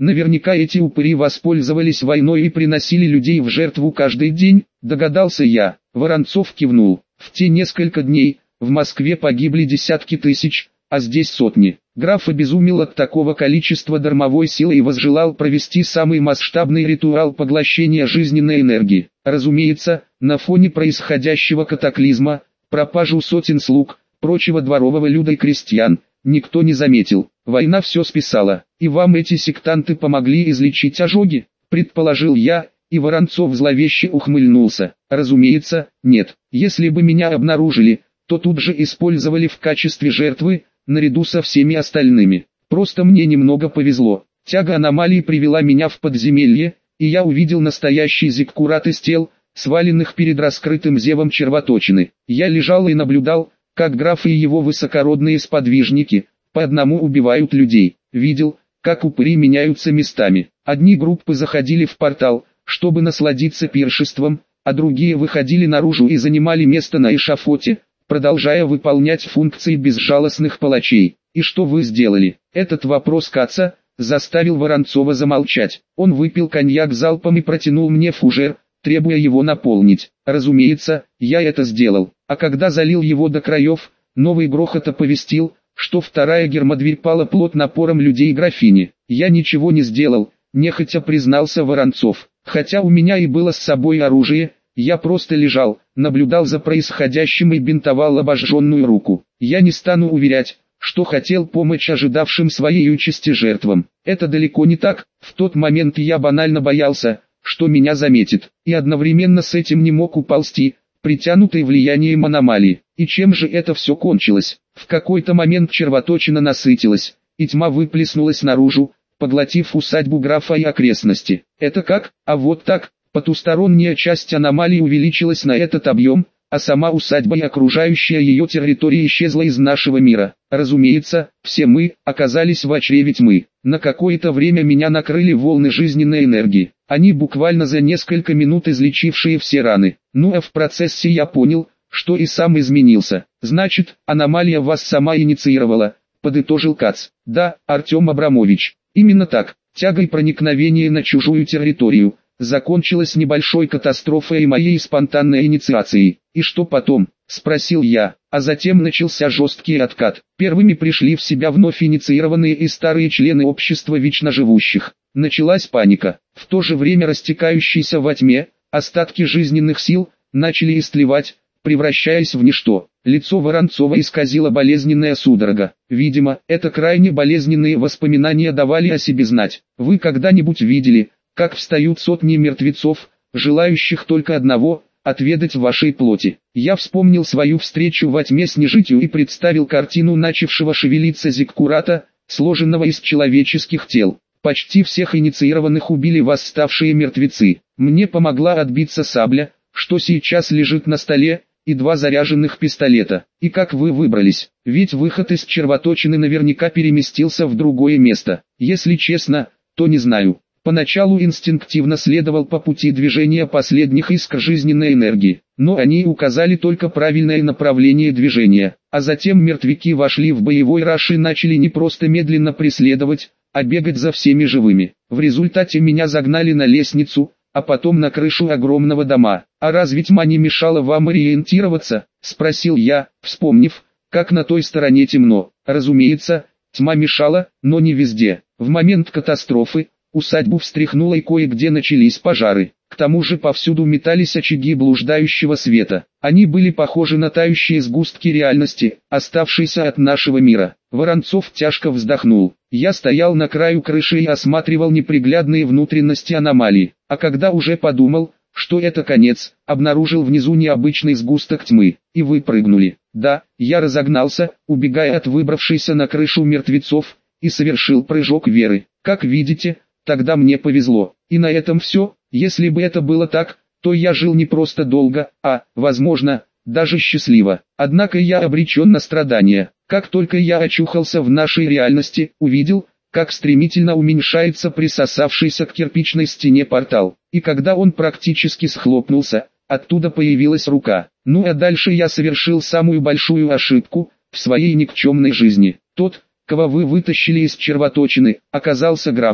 Наверняка эти упыри воспользовались войной и приносили людей в жертву каждый день, догадался я. Воронцов кивнул. В те несколько дней в Москве погибли десятки тысяч, а здесь сотни. Граф обезумел от такого количества дармовой силы и возжелал провести самый масштабный ритуал поглощения жизненной энергии. Разумеется, на фоне происходящего катаклизма, пропажу сотен слуг, прочего дворового люда и крестьян, никто не заметил. Война все списала. И вам эти сектанты помогли излечить ожоги, предположил я, и Воронцов зловеще ухмыльнулся. Разумеется, нет. Если бы меня обнаружили, то тут же использовали в качестве жертвы, наряду со всеми остальными. Просто мне немного повезло. Тяга аномалии привела меня в подземелье, и я увидел настоящий зиккурат из тел, сваленных перед раскрытым зевом червоточины. Я лежал и наблюдал, как граф и его высокородные сподвижники по одному убивают людей. Видел, как упыри меняются местами. Одни группы заходили в портал, чтобы насладиться пиршеством, а другие выходили наружу и занимали место на эшафоте, продолжая выполнять функции безжалостных палачей. И что вы сделали? Этот вопрос Каца заставил Воронцова замолчать. Он выпил коньяк залпом и протянул мне фужер, требуя его наполнить. Разумеется, я это сделал. А когда залил его до краев, новый грохот оповестил, что вторая гермодверь пала плот напором людей и графини. Я ничего не сделал, нехотя признался Воронцов. Хотя у меня и было с собой оружие, я просто лежал, наблюдал за происходящим и бинтовал обожженную руку. Я не стану уверять, что хотел помочь ожидавшим своей участи жертвам. Это далеко не так. В тот момент я банально боялся, что меня заметит, и одновременно с этим не мог уползти, притянутый влиянием аномалии. И чем же это все кончилось? В какой-то момент червоточина насытилась, и тьма выплеснулась наружу, поглотив усадьбу графа и окрестности. Это как? А вот так. Потусторонняя часть аномалии увеличилась на этот объем, а сама усадьба и окружающая ее территория исчезла из нашего мира. Разумеется, все мы оказались в чреве тьмы. На какое-то время меня накрыли волны жизненной энергии. Они буквально за несколько минут излечившие все раны. Ну а в процессе я понял, что и сам изменился. Значит, аномалия вас сама инициировала, подытожил Кац. Да, Артем Абрамович. Именно так. Тягой проникновения на чужую территорию закончилась небольшой катастрофой и моей спонтанной инициацией. И что потом? Спросил я. А затем начался жесткий откат. Первыми пришли в себя вновь инициированные и старые члены общества вечно живущих. Началась паника. В то же время растекающиеся во тьме, остатки жизненных сил начали истлевать, превращаясь в ничто. Лицо Воронцова исказило болезненная судорога. Видимо, это крайне болезненные воспоминания давали о себе знать. Вы когда-нибудь видели, как встают сотни мертвецов, желающих только одного – отведать вашей плоти? Я вспомнил свою встречу во тьме с нежитью и представил картину начавшего шевелиться зиккурата, сложенного из человеческих тел. Почти всех инициированных убили восставшие мертвецы. Мне помогла отбиться сабля, что сейчас лежит на столе, и 2 заряженных пистолета. И как вы выбрались? Ведь выход из червоточины наверняка переместился в другое место. Если честно, то не знаю. Поначалу инстинктивно следовал по пути движения последних искр жизненной энергии, но они указали только правильное направление движения, а затем мертвяки вошли в боевой раж и начали не просто медленно преследовать, а бегать за всеми живыми. В результате меня загнали на лестницу, а потом на крышу огромного дома. А разве тьма не мешала вам ориентироваться? Спросил я, вспомнив, как на той стороне темно. Разумеется, тьма мешала, но не везде. В момент катастрофы усадьбу встряхнуло и кое-где начались пожары. К тому же повсюду метались очаги блуждающего света. Они были похожи на тающие сгустки реальности, оставшиеся от нашего мира. Воронцов тяжко вздохнул. Я стоял на краю крыши и осматривал неприглядные внутренности аномалии. А когда уже подумал, что это конец, обнаружил внизу необычный сгусток тьмы. И вы прыгнули. Да, я разогнался, убегая от выбравшейся на крышу мертвецов, и совершил прыжок веры. Как видите, тогда мне повезло. И на этом все. Если бы это было так, то я жил не просто долго, а, возможно, даже счастливо. Однако я обречен на страдания. Как только я очухался в нашей реальности, увидел, как стремительно уменьшается присосавшийся к кирпичной стене портал. И когда он практически схлопнулся, оттуда появилась рука. Ну а дальше я совершил самую большую ошибку в своей никчемной жизни. Тот, кого вы вытащили из червоточины, оказался графом,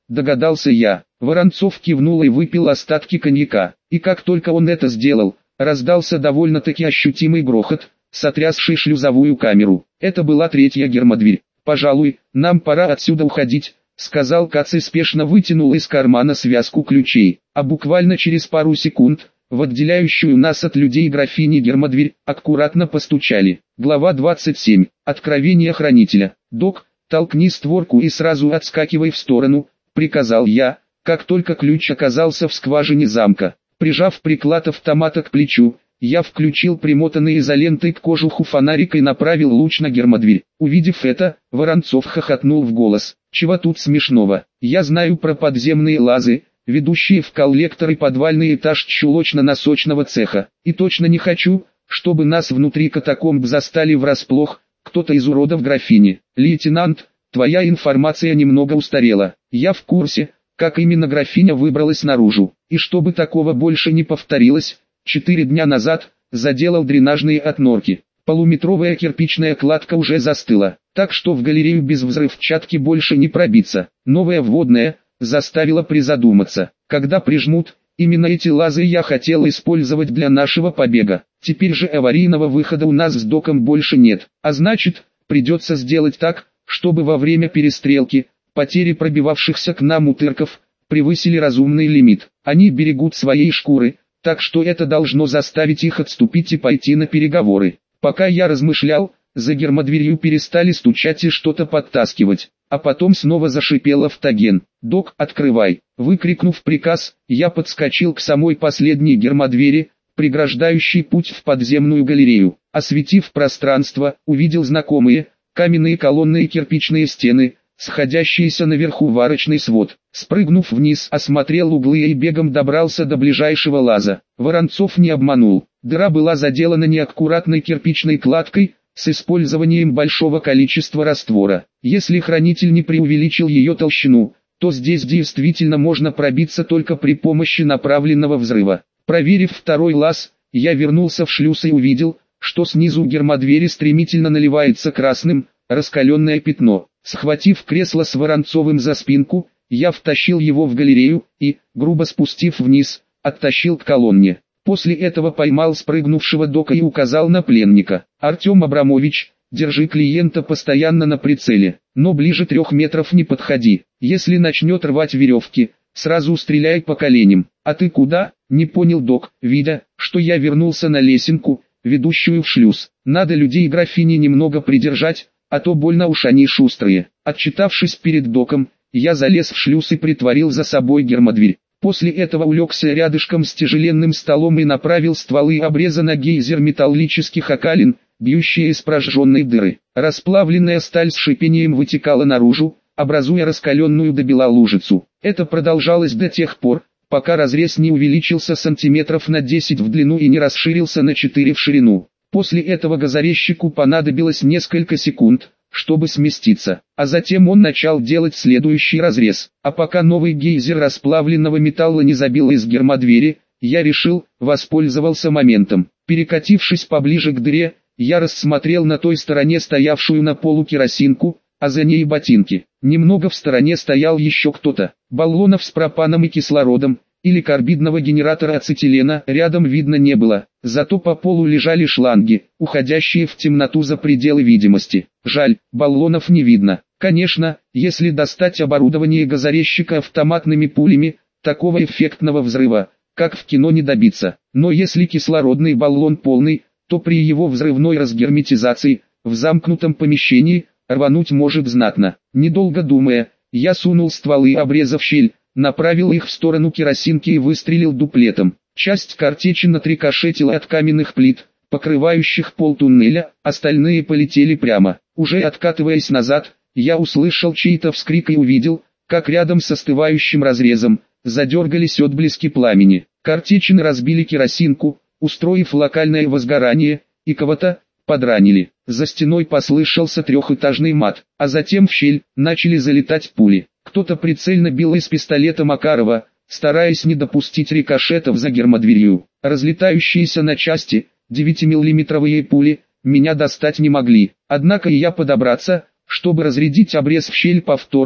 догадался я. Воронцов кивнул и выпил остатки коньяка. И как только он это сделал, раздался довольно-таки ощутимый грохот, сотрясший шлюзовую камеру. Это была третья гермодверь. «Пожалуй, нам пора отсюда уходить», — сказал Кац и спешно вытянул из кармана связку ключей. А буквально через пару секунд, в отделяющую нас от людей графини гермодверь, аккуратно постучали. Глава 27. Откровение хранителя. «Док, толкни створку и сразу отскакивай в сторону», — приказал я, как только ключ оказался в скважине замка. Прижав приклад автомата к плечу, я включил примотанный изолентой к кожуху фонарик и направил луч на гермодверь. Увидев это, Воронцов хохотнул в голос. «Чего тут смешного? Я знаю про подземные лазы, ведущие в коллектор и подвальный этаж чулочно-носочного цеха. И точно не хочу, чтобы нас внутри катакомб застали врасплох кто-то из уродов графини. Лейтенант, твоя информация немного устарела. Я в курсе, как именно графиня выбралась наружу. И чтобы такого больше не повторилось, 4 дня назад заделал дренажные отнорки. Полуметровая кирпичная кладка уже застыла, так что в галерею без взрывчатки больше не пробиться. Новая вводная заставила призадуматься. Когда прижмут, именно эти лазы я хотел использовать для нашего побега. Теперь же аварийного выхода у нас с доком больше нет. А значит, придется сделать так, чтобы во время перестрелки потери пробивавшихся к нам утырков превысили разумный лимит. Они берегут своей шкуры, так что это должно заставить их отступить и пойти на переговоры. Пока я размышлял, за гермодверью перестали стучать и что-то подтаскивать, а потом снова зашипел автоген. «Док, открывай!» Выкрикнув приказ, я подскочил к самой последней гермодвери, преграждающей путь в подземную галерею. Осветив пространство, увидел знакомые, каменные колонны и кирпичные стены, сходящиеся наверху в арочный свод. Спрыгнув вниз, осмотрел углы и бегом добрался до ближайшего лаза. Воронцов не обманул. Дыра была заделана неаккуратной кирпичной кладкой, с использованием большого количества раствора. Если хранитель не преувеличил ее толщину, то здесь действительно можно пробиться только при помощи направленного взрыва. Проверив второй лаз, я вернулся в шлюз и увидел, что снизу гермодвери стремительно наливается красным, раскаленное пятно. Схватив кресло с Воронцовым за спинку, я втащил его в галерею и, грубо спустив вниз, оттащил к колонне. После этого поймал спрыгнувшего дока и указал на пленника. «Артем Абрамович, держи клиента постоянно на прицеле, но ближе 3 метров не подходи. Если начнет рвать веревки, сразу стреляй по коленям». «А ты куда?» — не понял док, видя, что я вернулся на лесенку, ведущую в шлюз. «Надо людей графини немного придержать, а то больно уж они шустрые». Отчитавшись перед доком, я залез в шлюз и притворил за собой гермодверь. После этого улегся рядышком с тяжеленным столом и направил стволы обреза на гейзер металлических окалин, бьющие из прожженной дыры. Расплавленная сталь с шипением вытекала наружу, образуя раскаленную до бела лужицу. Это продолжалось до тех пор, пока разрез не увеличился сантиметров на 10 в длину и не расширился на 4 в ширину. После этого газорезчику понадобилось несколько секунд, чтобы сместиться, а затем он начал делать следующий разрез. А пока новый гейзер расплавленного металла не забил из гермодвери, я решил, воспользовался моментом. Перекатившись поближе к дыре, я рассмотрел на той стороне стоявшую на полу керосинку, а за ней ботинки. Немного в стороне стоял еще кто-то. Баллонов с пропаном и кислородом, или карбидного генератора ацетилена рядом видно не было, зато по полу лежали шланги, уходящие в темноту за пределы видимости. Жаль, баллонов не видно. Конечно, если достать оборудование газорезчика автоматными пулями, такого эффектного взрыва, как в кино, не добиться. Но если кислородный баллон полный, то при его взрывной разгерметизации, в замкнутом помещении, рвануть может знатно. Недолго думая, я сунул стволы обреза в щель, направил их в сторону керосинки и выстрелил дуплетом. Часть картечи отрикошетила от каменных плит, покрывающих пол туннеля, остальные полетели прямо. Уже откатываясь назад, я услышал чей-то вскрик и увидел, как рядом с остывающим разрезом задергались отблески пламени. Картечины разбили керосинку, устроив локальное возгорание, и кого-то подранили. За стеной послышался 3-этажный мат, а затем в щель начали залетать пули. Кто-то прицельно бил из пистолета Макарова, стараясь не допустить рикошетов за гермодверью. Разлетающиеся на части 9-миллиметровые пули меня достать не могли. Однако и я подобраться, чтобы разрядить обрез в щель повторно,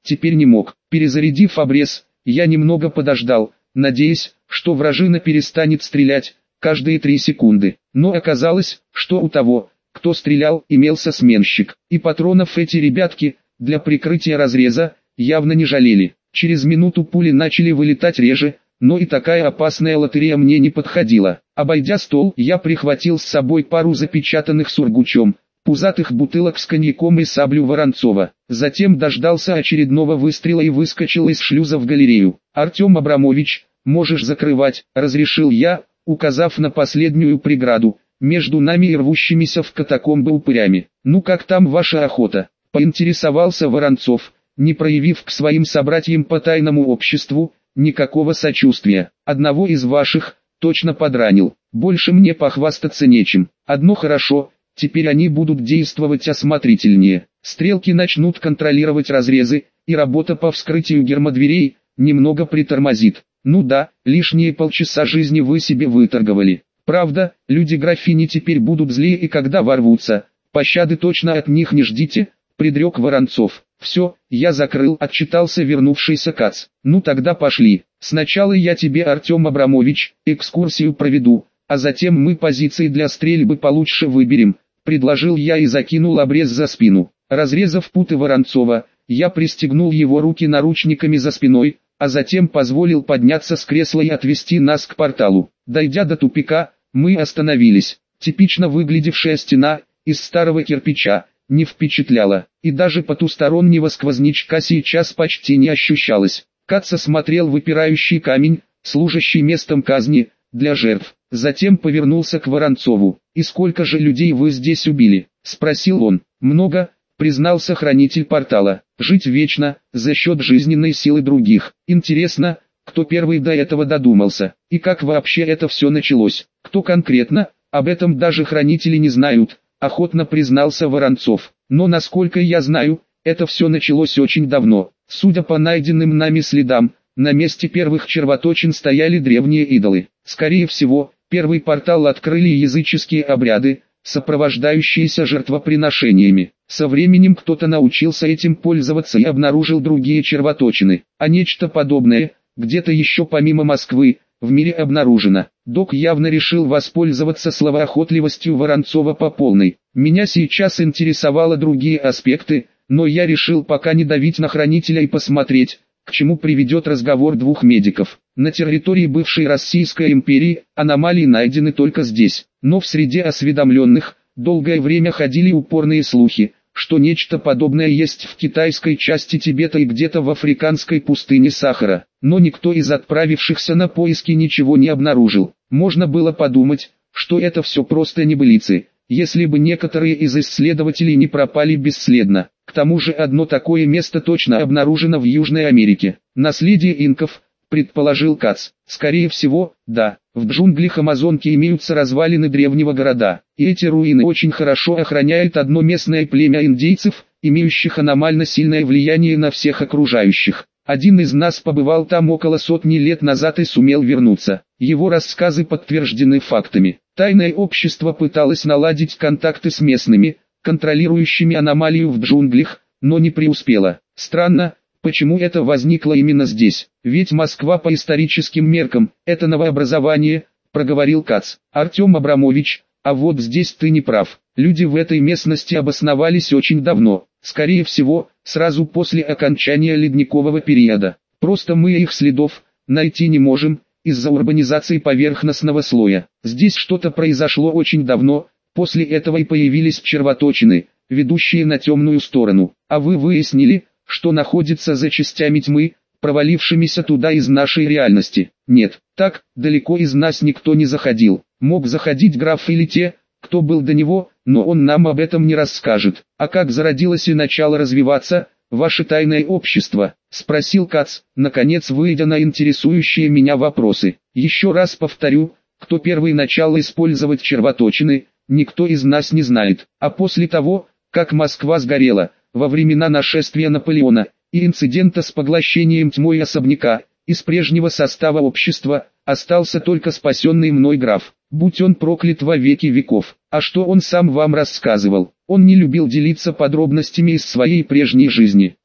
теперь не мог. Перезарядив обрез, я немного подождал, надеясь, что вражина перестанет стрелять каждые 3 секунды. Но оказалось, что у того, кто стрелял, имелся сменщик. И патронов эти ребятки, для прикрытия разреза, явно не жалели. Через минуту пули начали вылетать реже, но и такая опасная лотерея мне не подходила. Обойдя стол, я прихватил с собой пару запечатанных сургучом, пузатых бутылок с коньяком и саблю Воронцова. Затем дождался очередного выстрела и выскочил из шлюза в галерею. «Артем Абрамович, можешь закрывать», — разрешил я, указав на последнюю преграду между нами и рвущимися в катакомбы упырями. «Ну как там ваша охота?» — поинтересовался Воронцов, не проявив к своим собратьям по тайному обществу никакого сочувствия. «Одного из ваших точно подранил. Больше мне похвастаться нечем. Одно хорошо, теперь они будут действовать осмотрительнее. Стрелки начнут контролировать разрезы, и работа по вскрытию гермодверей немного притормозит. Ну да, лишние полчаса жизни вы себе выторговали. Правда, люди графини теперь будут злее, и когда ворвутся, пощады точно от них не ждите», — предрек Воронцов. «Все, я закрыл», — отчитался вернувшийся Кац. «Ну тогда пошли. Сначала я тебе, Артем Абрамович, экскурсию проведу, а затем мы позиции для стрельбы получше выберем», — предложил я и закинул обрез за спину. Разрезав путы Воронцова, я пристегнул его руки наручниками за спиной, а затем позволил подняться с кресла и отвести нас к порталу. Дойдя до тупика, мы остановились. Типично выглядевшая стена из старого кирпича не впечатляла, и даже потустороннего сквознячка сейчас почти не ощущалось. Кац осмотрел выпирающий камень, служащий местом казни для жертв. Затем повернулся к Воронцову. «И сколько же людей вы здесь убили?» — спросил он. «Много», — признался хранитель портала. «Жить вечно, за счет жизненной силы других. Интересно, кто первый до этого додумался? И как вообще это все началось? Кто конкретно? Об этом даже хранители не знают», — охотно признался Воронцов. «Но насколько я знаю, это все началось очень давно. Судя по найденным нами следам, на месте первых червоточин стояли древние идолы. Скорее всего, первый портал открыли языческие обряды, сопровождающиеся жертвоприношениями. Со временем кто-то научился этим пользоваться и обнаружил другие червоточины. А нечто подобное, где-то еще помимо Москвы, в мире обнаружено. Док явно решил воспользоваться словоохотливостью Воронцова по полной. Меня сейчас интересовало другие аспекты, но я решил пока не давить на хранителя и посмотреть, к чему приведет разговор двух медиков. На территории бывшей Российской империи аномалии найдены только здесь, но в среде осведомленных долгое время ходили упорные слухи, что нечто подобное есть в китайской части Тибета и где-то в африканской пустыне Сахара. Но никто из отправившихся на поиски ничего не обнаружил. Можно было подумать, что это все просто небылицы, если бы некоторые из исследователей не пропали бесследно. К тому же одно такое место точно обнаружено в Южной Америке. Наследие инков, предположил Кац. Скорее всего, да. В джунглях Амазонки имеются развалины древнего города, и эти руины очень хорошо охраняют одно местное племя индейцев, имеющих аномально сильное влияние на всех окружающих. Один из нас побывал там около 100 лет назад и сумел вернуться. Его рассказы подтверждены фактами. Тайное общество пыталось наладить контакты с местными, контролирующими аномалию в джунглях, но не преуспело. Странно, почему это возникло именно здесь? Ведь Москва по историческим меркам – это новообразование, проговорил Кац. Артем Абрамович, а вот здесь ты не прав. Люди в этой местности обосновались очень давно. Скорее всего, сразу после окончания ледникового периода. Просто мы их следов найти не можем, из-за урбанизации поверхностного слоя. Здесь что-то произошло очень давно, после этого и появились червоточины, ведущие на темную сторону. А вы выяснили, что находится за частями тьмы, провалившимися туда из нашей реальности? Нет, так далеко из нас никто не заходил. Мог заходить граф или те, кто был до него, но он нам об этом не расскажет. А как зародилось и начало развиваться ваше тайное общество? Спросил Кац, наконец выйдя на интересующие меня вопросы. Еще раз повторю, кто первый начал использовать червоточины, никто из нас не знает. А после того, как Москва сгорела, во времена нашествия Наполеона и инцидента с поглощением тьмой особняка, из прежнего состава общества остался только спасенный мной граф. Будь он проклят во веки веков. А что он сам вам рассказывал? Он не любил делиться подробностями из своей прежней жизни.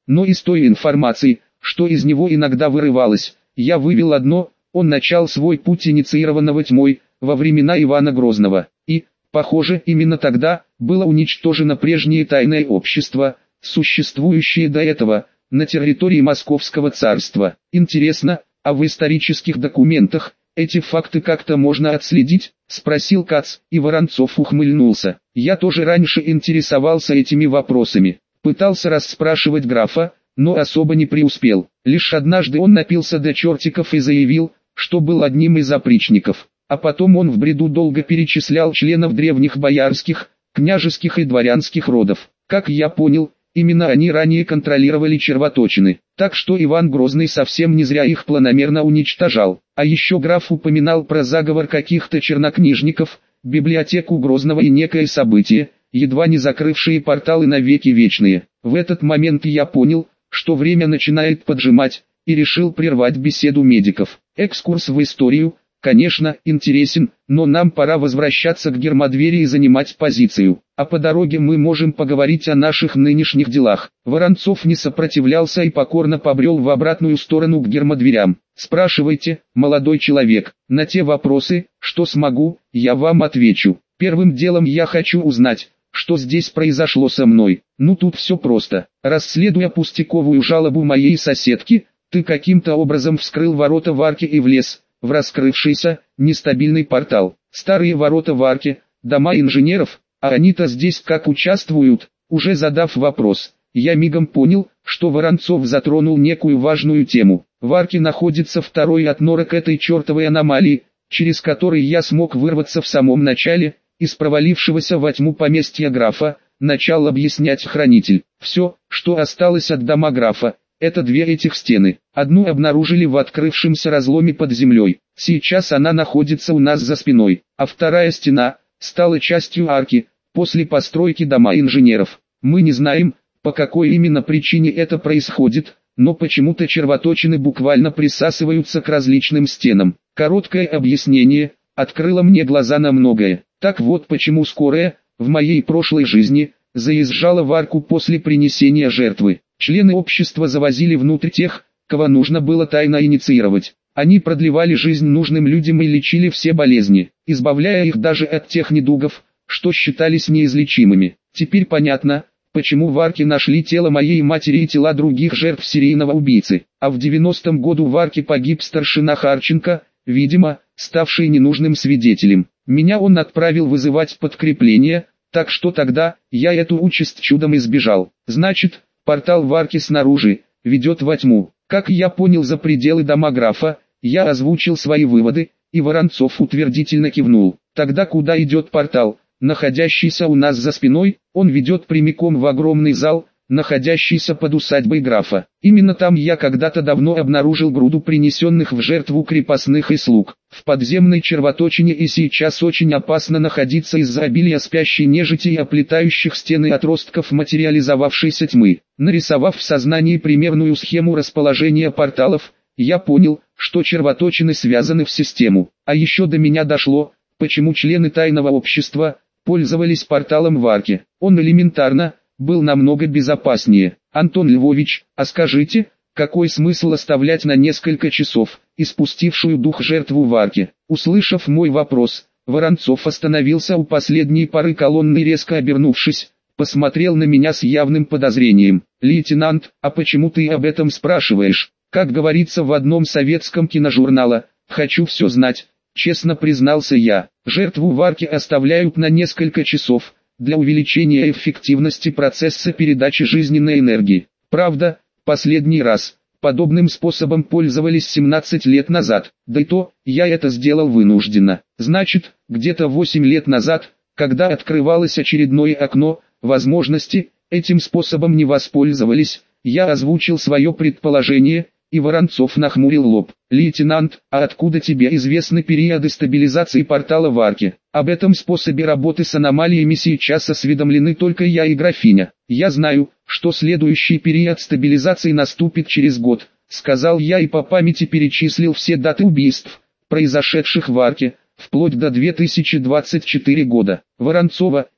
но из той информации, что из него иногда вырывалось, я вывел одно: он начал свой путь инициированного тьмой во времена Ивана Грозного, и, похоже, именно тогда было уничтожено прежнее тайное общество, существующее до этого на территории Московского царства. Интересно, а в исторических документах эти факты как-то можно отследить? Спросил Кац, и Воронцов ухмыльнулся. Я тоже раньше интересовался этими вопросами, пытался расспрашивать графа, но особо не преуспел. Лишь однажды он напился до чертиков и заявил, что был одним из опричников. А потом он в бреду долго перечислял членов древних боярских, княжеских и дворянских родов. Как я понял, именно они ранее контролировали червоточины, так что Иван Грозный совсем не зря их планомерно уничтожал. А еще граф упоминал про заговор каких-то чернокнижников, библиотеку Грозного и некое событие, едва не закрывшие порталы на веки вечные. В этот момент я понял, что время начинает поджимать, и решил прервать беседу медиков. Экскурс в историю, конечно, интересен, но нам пора возвращаться к Гермодвери и занимать позицию. А по дороге мы можем поговорить о наших нынешних делах. Воронцов не сопротивлялся и покорно побрел в обратную сторону к Гермодверям. Спрашивайте, молодой человек, на те вопросы, что смогу, я вам отвечу. Первым делом я хочу узнать, что здесь произошло со мной. Ну тут все просто. Расследуя пустяковую жалобу моей соседки, ты каким-то образом вскрыл ворота в арке и влез в раскрывшийся, нестабильный портал. Старые ворота в арке, дома инженеров, а они-то здесь как участвуют? Уже задав вопрос, я мигом понял, что Воронцов затронул некую важную тему. В арке находится второй отнорок этой чертовой аномалии, через который я смог вырваться в самом начале, из провалившегося во тьму поместья графа, начал объяснять хранитель. Все, что осталось от дома графа, это две этих стены. Одну обнаружили в открывшемся разломе под землей. Сейчас она находится у нас за спиной. А вторая стена стала частью арки, после постройки дома инженеров. Мы не знаем, по какой именно причине это происходит, но почему-то червоточины буквально присасываются к различным стенам. Короткое объяснение открыло мне глаза на многое. Так вот почему скорая, в моей прошлой жизни, заезжала в арку после принесения жертвы. Члены общества завозили внутрь тех, кого нужно было тайно инициировать. Они продлевали жизнь нужным людям и лечили все болезни, избавляя их даже от тех недугов, что считались неизлечимыми. Теперь понятно, почему в арке нашли тело моей матери и тела других жертв серийного убийцы. А в 90-м году в арке погиб старшина Харченко, видимо, ставший ненужным свидетелем. Меня он отправил вызывать подкрепление, так что тогда я эту участь чудом избежал. Значит, портал в арке снаружи ведет во тьму. Как я понял, за пределы дома графа, я озвучил свои выводы, и Воронцов утвердительно кивнул. Тогда куда идет портал, находящийся у нас за спиной? Он ведет прямиком в огромный зал, находящийся под усадьбой графа. Именно там я когда-то давно обнаружил груду принесенных в жертву крепостных и слуг. В подземной червоточине и сейчас очень опасно находиться из-за обилия спящей нежити и оплетающих стены отростков материализовавшейся тьмы. Нарисовав в сознании примерную схему расположения порталов, я понял, что червоточины связаны в систему. А еще до меня дошло, почему члены тайного общества пользовались порталом в арке. Он элементарно был намного безопаснее. Антон Львович, а скажите, какой смысл оставлять на несколько часов испустившую дух жертву в арке? Услышав мой вопрос, Воронцов остановился у последней пары колонны и, резко обернувшись, посмотрел на меня с явным подозрением. «Лейтенант, а почему ты об этом спрашиваешь?» Как говорится в одном советском киножурнале, «хочу все знать», честно признался я. Жертву в арке оставляют на несколько часов, для увеличения эффективности процесса передачи жизненной энергии. Правда, последний раз подобным способом пользовались 17 лет назад, да и то, я это сделал вынужденно. Значит, где-то 8 лет назад, когда открывалось очередное окно возможности, этим способом не воспользовались. Я озвучил свое предположение, и Воронцов нахмурил лоб. «Лейтенант, а откуда тебе известны периоды стабилизации портала в арке? Об этом способе работы с аномалиями сейчас осведомлены только я и графиня. Я знаю, что следующий период стабилизации наступит через год», сказал я и по памяти перечислил все даты убийств, произошедших в арке, вплоть до 2024 года. Воронцова,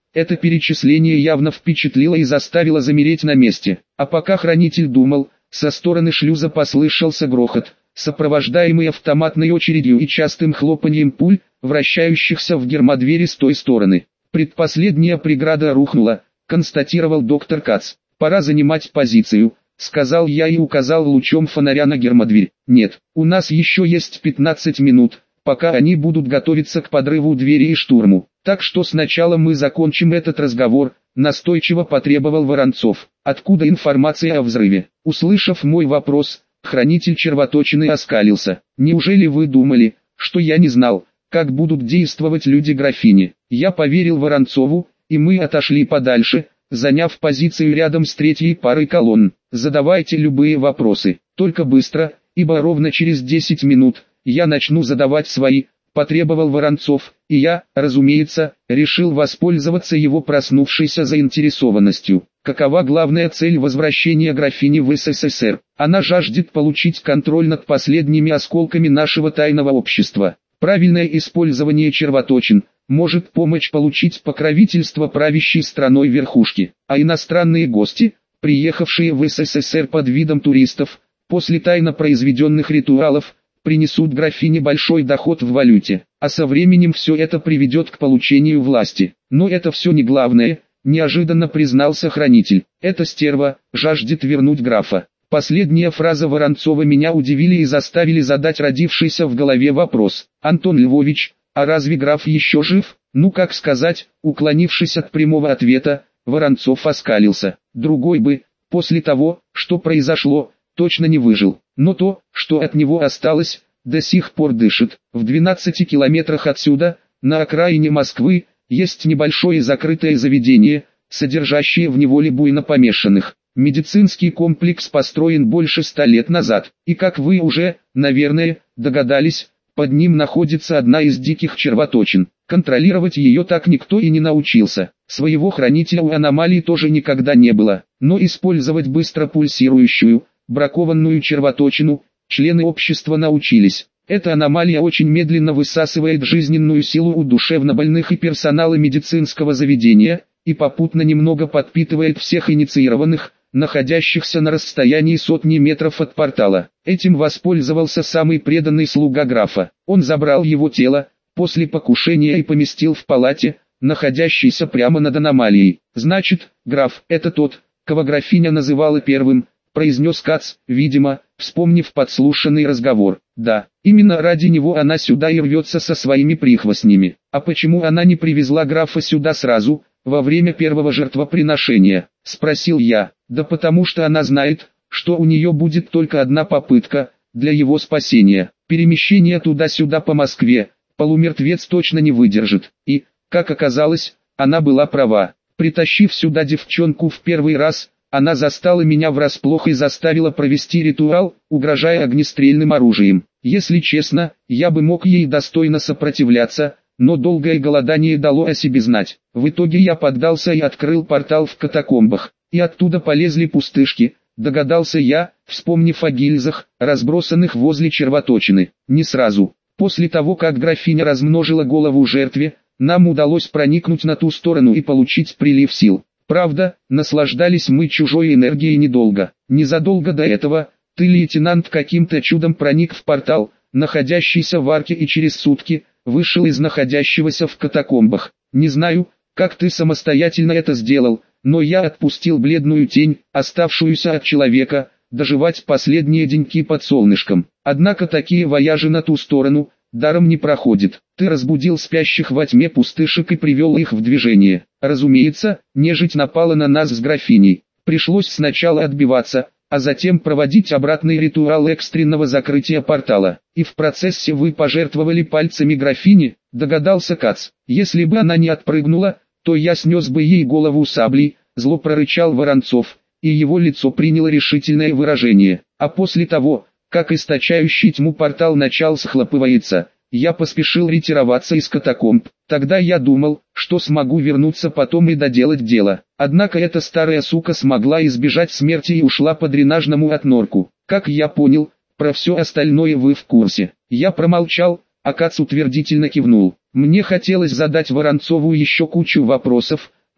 Это перечисление явно впечатлило и заставило замереть на месте. А пока хранитель думал, со стороны шлюза послышался грохот, сопровождаемый автоматной очередью и частым хлопаньем пуль, вращающихся в гермодвери с той стороны. Предпоследняя преграда рухнула, констатировал доктор Кац. «Пора занимать позицию», — сказал я и указал лучом фонаря на гермодверь. «Нет, у нас еще есть 15 минут, пока они будут готовиться к подрыву двери и штурму. Так что сначала мы закончим этот разговор», — настойчиво потребовал Воронцов. «Откуда информация о взрыве?» Услышав мой вопрос, хранитель червоточины оскалился. «Неужели вы думали, что я не знал, как будут действовать люди графини?» Я поверил Воронцову, и мы отошли подальше, заняв позицию рядом с третьей парой колонн. «Задавайте любые вопросы, только быстро, ибо ровно через 10 минут я начну задавать свои», — потребовал Воронцов, и я, разумеется, решил воспользоваться его проснувшейся заинтересованностью. Какова главная цель возвращения графини в СССР? Она жаждет получить контроль над последними осколками нашего тайного общества. Правильное использование червоточин может помочь получить покровительство правящей страной верхушки, а иностранные гости, приехавшие в СССР под видом туристов, после тайно произведенных ритуалов, принесут графине большой доход в валюте, а со временем все это приведет к получению власти. Но это все не главное, неожиданно признался хранитель. Эта стерва жаждет вернуть графа. Последняя фраза Воронцова меня удивили и заставили задать родившийся в голове вопрос. «Антон Львович, а разве граф еще жив?» Ну как сказать, уклонившись от прямого ответа, Воронцов оскалился. Другой бы, после того, что произошло, точно не выжил. Но то, что от него осталось, до сих пор дышит. В 12 километрах отсюда, на окраине Москвы, есть небольшое закрытое заведение, содержащее в неволе буйно помешанных. Медицинский комплекс построен больше 100 лет назад, и как вы уже, наверное, догадались, под ним находится одна из диких червоточин. Контролировать ее так никто и не научился. Своего хранителя у аномалий тоже никогда не было, но использовать быстро пульсирующую, бракованную червоточину, члены общества научились. Эта аномалия очень медленно высасывает жизненную силу у душевнобольных и персонала медицинского заведения, и попутно немного подпитывает всех инициированных, находящихся на расстоянии сотни метров от портала. Этим воспользовался самый преданный слуга графа. Он забрал его тело, после покушения и поместил в палате, находящейся прямо над аномалией. «Значит, граф, это тот, кого графиня называла первым», произнес Кац, видимо, вспомнив подслушанный разговор. «Да, именно ради него она сюда и рвется со своими прихвостнями. А почему она не привезла графа сюда сразу, во время первого жертвоприношения?» — спросил я. «Да потому что она знает, что у нее будет только одна попытка для его спасения. Перемещение туда-сюда по Москве полумертвец точно не выдержит. И, как оказалось, она была права. Притащив сюда девчонку в первый раз, она застала меня врасплох и заставила провести ритуал, угрожая огнестрельным оружием. Если честно, я бы мог ей достойно сопротивляться, но долгое голодание дало о себе знать. В итоге я поддался и открыл портал в катакомбах, и оттуда полезли пустышки, догадался я, вспомнив о гильзах, разбросанных возле червоточины. Не сразу. После того, как графиня размножила голову жертве, нам удалось проникнуть на ту сторону и получить прилив сил. Правда, наслаждались мы чужой энергией недолго. Незадолго до этого, ты, лейтенант, каким-то чудом проник в портал, находящийся в арке, и через сутки вышел из находящегося в катакомбах. Не знаю, как ты самостоятельно это сделал, но я отпустил бледную тень, оставшуюся от человека, доживать последние деньки под солнышком. Однако такие вояжи на ту сторону даром не проходят. Ты разбудил спящих во тьме пустышек и привел их в движение. Разумеется, нежить напала на нас с графиней. Пришлось сначала отбиваться, а затем проводить обратный ритуал экстренного закрытия портала. И в процессе вы пожертвовали пальцами графини, догадался Кац. Если бы она не отпрыгнула, то я снес бы ей голову саблей, зло прорычал Воронцов, и его лицо приняло решительное выражение. А после того, как источающий тьму портал начал схлопываться, я поспешил ретироваться из катакомб. Тогда я думал, что смогу вернуться потом и доделать дело. Однако эта старая сука смогла избежать смерти и ушла по дренажному отнорку. Как я понял, про все остальное вы в курсе. Я промолчал, а Кац утвердительно кивнул. Мне хотелось задать Воронцову еще кучу вопросов,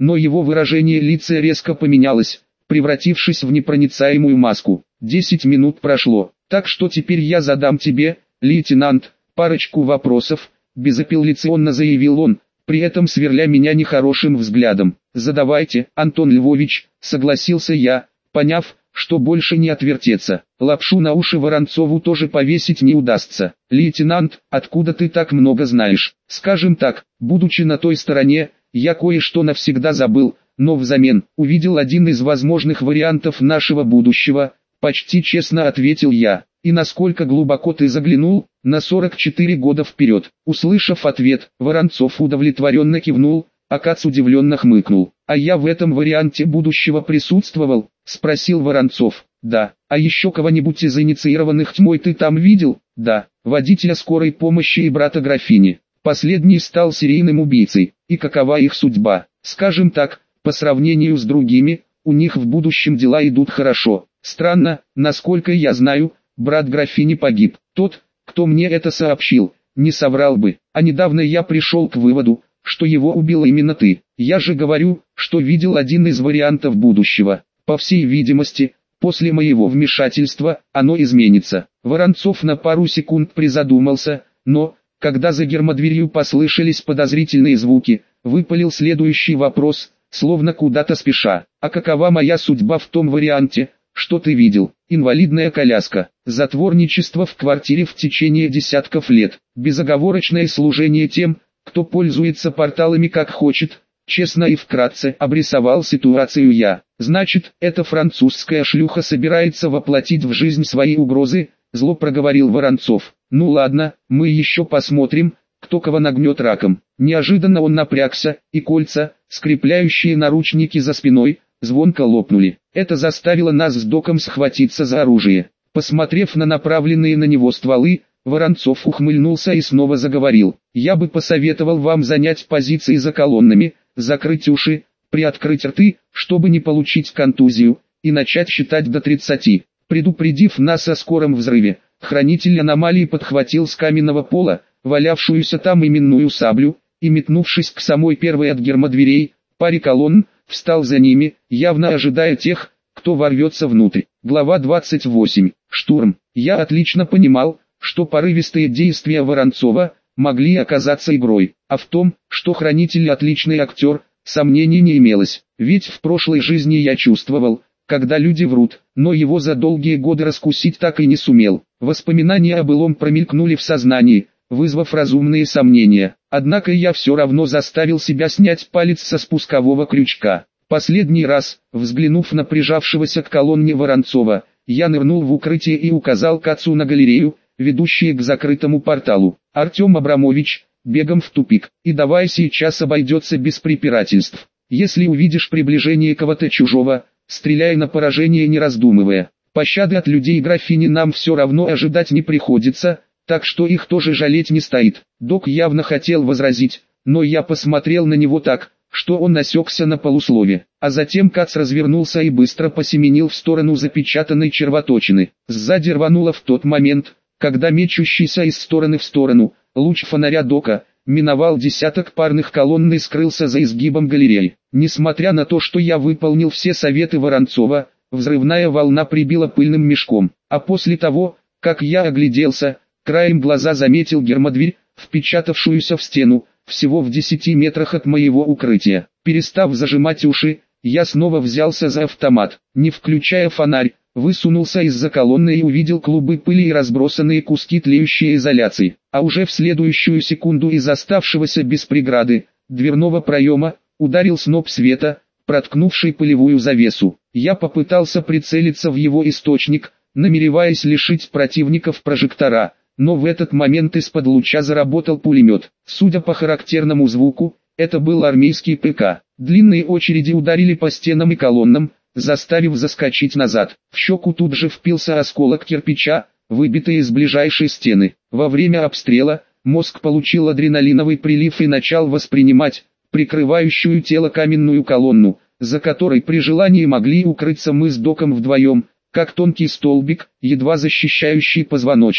но его выражение лица резко поменялось, превратившись в непроницаемую маску. 10 минут прошло, так что теперь я задам тебе, лейтенант, парочку вопросов, безапелляционно заявил он, при этом сверля меня нехорошим взглядом. «Задавайте, Антон Львович», согласился я, поняв, что больше не отвертеться. Лапшу на уши Воронцову тоже повесить не удастся. «Лейтенант, откуда ты так много знаешь?» «Скажем так, будучи на той стороне, я кое-что навсегда забыл, но взамен увидел один из возможных вариантов нашего будущего», почти честно ответил я. «И насколько глубоко ты заглянул?» «На 44 года вперед». Услышав ответ, Воронцов удовлетворенно кивнул, а Кац удивленно хмыкнул. «А я в этом варианте будущего присутствовал?» — спросил Воронцов. «Да. А еще кого-нибудь из инициированных тьмой ты там видел?» «Да. Водителя скорой помощи и брата графини. Последний стал серийным убийцей. И какова их судьба? Скажем так, по сравнению с другими, у них в будущем дела идут хорошо. Странно, насколько я знаю, брат графини погиб. Тот, кто мне это сообщил, не соврал бы. А недавно я пришел к выводу, что его убил именно ты. Я же говорю, что видел один из вариантов будущего. По всей видимости, после моего вмешательства, оно изменится». Воронцов на пару секунд призадумался, но, когда за гермодверью послышались подозрительные звуки, выпалил следующий вопрос, словно куда-то спеша. «А какова моя судьба в том варианте, что ты видел?» «Инвалидная коляска, затворничество в квартире в течение десятков лет, безоговорочное служение тем, кто пользуется порталами как хочет», честно и вкратце обрисовал ситуацию я. «Значит, эта французская шлюха собирается воплотить в жизнь свои угрозы», зло проговорил Воронцов. «Ну ладно, мы еще посмотрим, кто кого нагнет раком». Неожиданно он напрягся, и кольца, скрепляющие наручники за спиной, звонко лопнули. Это заставило нас с Доком схватиться за оружие. Посмотрев на направленные на него стволы, Воронцов ухмыльнулся и снова заговорил. «Я бы посоветовал вам занять позиции за колоннами, закрыть уши, приоткрыть рты, чтобы не получить контузию, и начать считать до 30. Предупредив нас о скором взрыве, хранитель аномалии подхватил с каменного пола валявшуюся там именную саблю, и, метнувшись к самой первой от гермодверей, паре колонн, встал за ними, явно ожидая тех, кто ворвется внутрь. Глава 28. Штурм. Я отлично понимал, что порывистые действия Воронцова могли оказаться игрой, а в том, что хранитель отличный актер, сомнений не имелось, ведь в прошлой жизни я чувствовал, когда люди врут, но его за долгие годы раскусить так и не сумел. Воспоминания о былом промелькнули в сознании, вызвав разумные сомнения, однако я все равно заставил себя снять палец со спускового крючка. Последний раз, взглянув на прижавшегося к колонне Воронцова, я нырнул в укрытие и указал Кацу на галерею, ведущую к закрытому порталу. «Артем Абрамович, бегом в тупик, и давай сейчас обойдется без препирательств. Если увидишь приближение кого-то чужого, стреляй на поражение не раздумывая. Пощады от людей графини нам все равно ожидать не приходится, так что их тоже жалеть не стоит». Док явно хотел возразить, но я посмотрел на него так, что он осекся на полуслове, а затем Кац развернулся и быстро посеменил в сторону запечатанной червоточины. Сзади рвануло в тот момент, когда мечущийся из стороны в сторону, луч фонаря Дока, миновал десяток парных колонн и скрылся за изгибом галереи. Несмотря на то, что я выполнил все советы Воронцова, взрывная волна прибила пыльным мешком, а после того, как я огляделся, краем глаза заметил гермодверь, впечатавшуюся в стену, всего в 10 метрах от моего укрытия. Перестав зажимать уши, я снова взялся за автомат. Не включая фонарь, высунулся из-за колонны и увидел клубы пыли и разбросанные куски тлеющей изоляции. А уже в следующую секунду из оставшегося без преграды дверного проема ударил сноп света, проткнувший пылевую завесу. Я попытался прицелиться в его источник, намереваясь лишить противников прожектора, но в этот момент из-под луча заработал пулемет. Судя по характерному звуку, это был армейский ПК. Длинные очереди ударили по стенам и колоннам, заставив заскочить назад. В щеку тут же впился осколок кирпича, выбитый из ближайшей стены. Во время обстрела, мозг получил адреналиновый прилив и начал воспринимать прикрывающую тело каменную колонну, за которой при желании могли укрыться мы с Доком вдвоем, как тонкий столбик, едва защищающий позвоночник.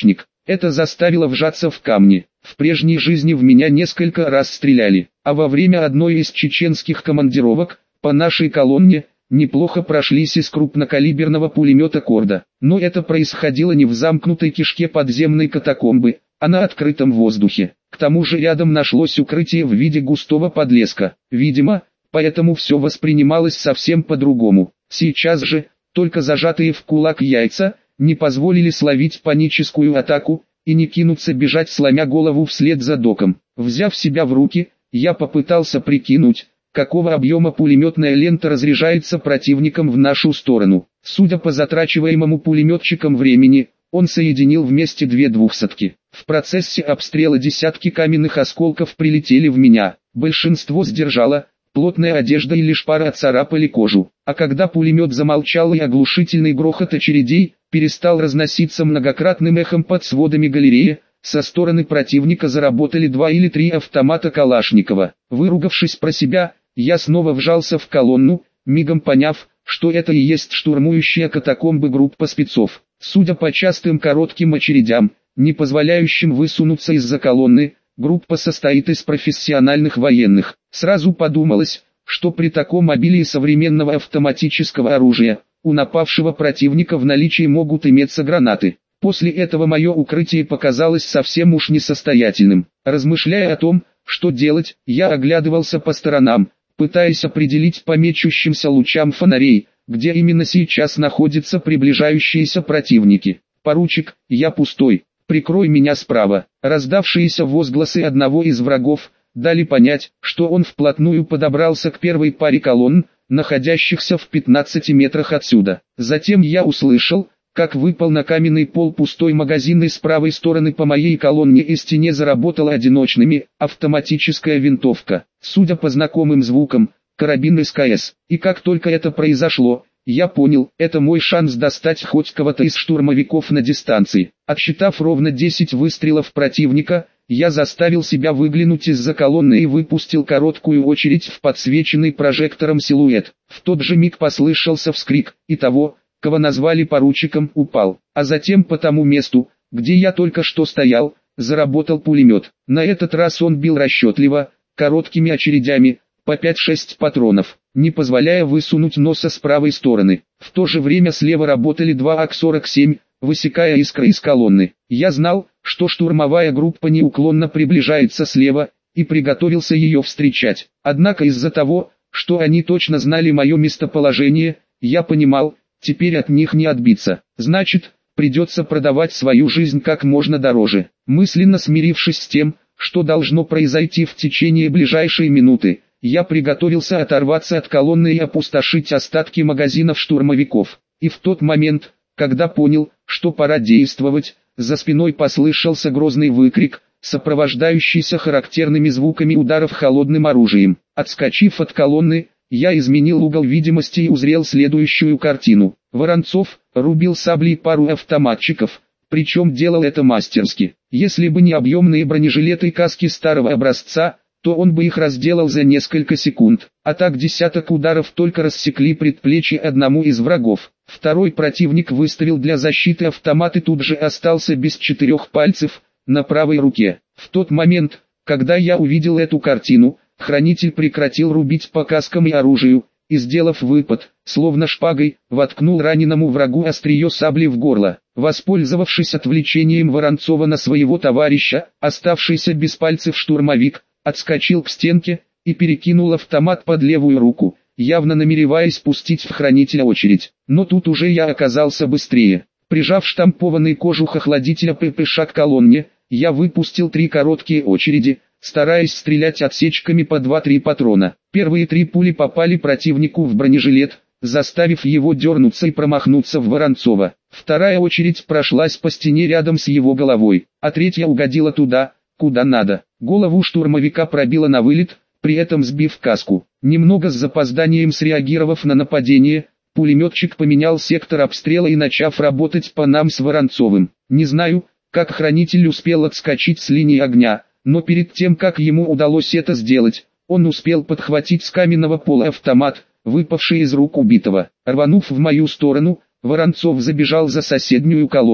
Это заставило вжаться в камни. В прежней жизни в меня несколько раз стреляли, а во время одной из чеченских командировок, по нашей колонне, неплохо прошлись из крупнокалиберного пулемета Корда. Но это происходило не в замкнутой кишке подземной катакомбы, а на открытом воздухе. К тому же рядом нашлось укрытие в виде густого подлеска. Видимо, поэтому все воспринималось совсем по-другому. Сейчас же, только зажатые в кулак яйца, не позволили словить паническую атаку и не кинуться бежать сломя голову вслед за доком. Взяв себя в руки, я попытался прикинуть, какого объема пулеметная лента разряжается противником в нашу сторону. Судя по затрачиваемому пулеметчикам времени, он соединил вместе две двухсотки. В процессе обстрела десятки каменных осколков прилетели в меня, большинство сдержало, плотная одежда и лишь пара отцарапали кожу. А когда пулемет замолчал и оглушительный грохот очередей перестал разноситься многократным эхом под сводами галереи, со стороны противника заработали 2 или 3 автомата Калашникова. Выругавшись про себя, я снова вжался в колонну, мигом поняв, что это и есть штурмующая катакомбы группа спецов. Судя по частым коротким очередям, не позволяющим высунуться из-за колонны, группа состоит из профессиональных военных. Сразу подумалось, что при таком обилии современного автоматического оружия, у напавшего противника в наличии могут иметься гранаты. После этого мое укрытие показалось совсем уж несостоятельным. Размышляя о том, что делать, я оглядывался по сторонам, пытаясь определить по мечущимся лучам фонарей, где именно сейчас находятся приближающиеся противники. «Поручик, я пустой, прикрой меня справа». Раздавшиеся возгласы одного из врагов дали понять, что он вплотную подобрался к первой паре колонн, находящихся в 15 метрах отсюда. Затем я услышал, как выпал на каменный пол пустой магазин и с правой стороны по моей колонне и стене заработала одиночными автоматическая винтовка. Судя по знакомым звукам, карабин СКС. И как только это произошло, я понял, это мой шанс достать хоть кого-то из штурмовиков на дистанции. Отсчитав ровно 10 выстрелов противника, я заставил себя выглянуть из-за колонны и выпустил короткую очередь в подсвеченный прожектором силуэт. В тот же миг послышался вскрик, и того, кого назвали поручиком, упал. А затем по тому месту, где я только что стоял, заработал пулемет. На этот раз он бил расчетливо, короткими очередями, по 5-6 патронов, не позволяя высунуть носа с правой стороны. В то же время слева работали два АК-47, высекая искры из колонны. Я знал, что штурмовая группа неуклонно приближается слева, и приготовился ее встречать. Однако из-за того, что они точно знали мое местоположение, я понимал, теперь от них не отбиться. Значит, придется продавать свою жизнь как можно дороже. Мысленно смирившись с тем, что должно произойти в течение ближайшей минуты, я приготовился оторваться от колонны и опустошить остатки магазинов штурмовиков. И в тот момент, когда понял, что пора действовать, за спиной послышался грозный выкрик, сопровождающийся характерными звуками ударов холодным оружием. Отскочив от колонны, я изменил угол видимости и узрел следующую картину. Воронцов рубил саблей пару автоматчиков, причем делал это мастерски. Если бы не объемные бронежилеты и каски старого образца, то он бы их разделал за несколько секунд. А так десяток ударов только рассекли предплечье одному из врагов. Второй противник выставил для защиты автомат и тут же остался без 4 пальцев на правой руке. В тот момент, когда я увидел эту картину, хранитель прекратил рубить по каскам и оружию, и сделав выпад, словно шпагой, воткнул раненому врагу острие сабли в горло. Воспользовавшись отвлечением Воронцова на своего товарища, оставшийся без пальцев штурмовик отскочил к стенке и перекинул автомат под левую руку, явно намереваясь пустить в хранителя очередь. Но тут уже я оказался быстрее. Прижав штампованный кожух охладителя ППШ к колонне, я выпустил 3 короткие очереди, стараясь стрелять отсечками по 2-3 патрона. Первые 3 пули попали противнику в бронежилет, заставив его дернуться и промахнуться в Воронцова. Вторая очередь прошлась по стене рядом с его головой, а третья угодила туда, куда надо. Голову штурмовика пробило на вылет, при этом сбив каску. Немного с запозданием среагировав на нападение, пулеметчик поменял сектор обстрела и начав работать по нам с Воронцовым. Не знаю, как хранитель успел отскочить с линии огня, но перед тем как ему удалось это сделать, он успел подхватить с каменного пола автомат, выпавший из рук убитого. Рванув в мою сторону, Воронцов забежал за соседнюю колонну.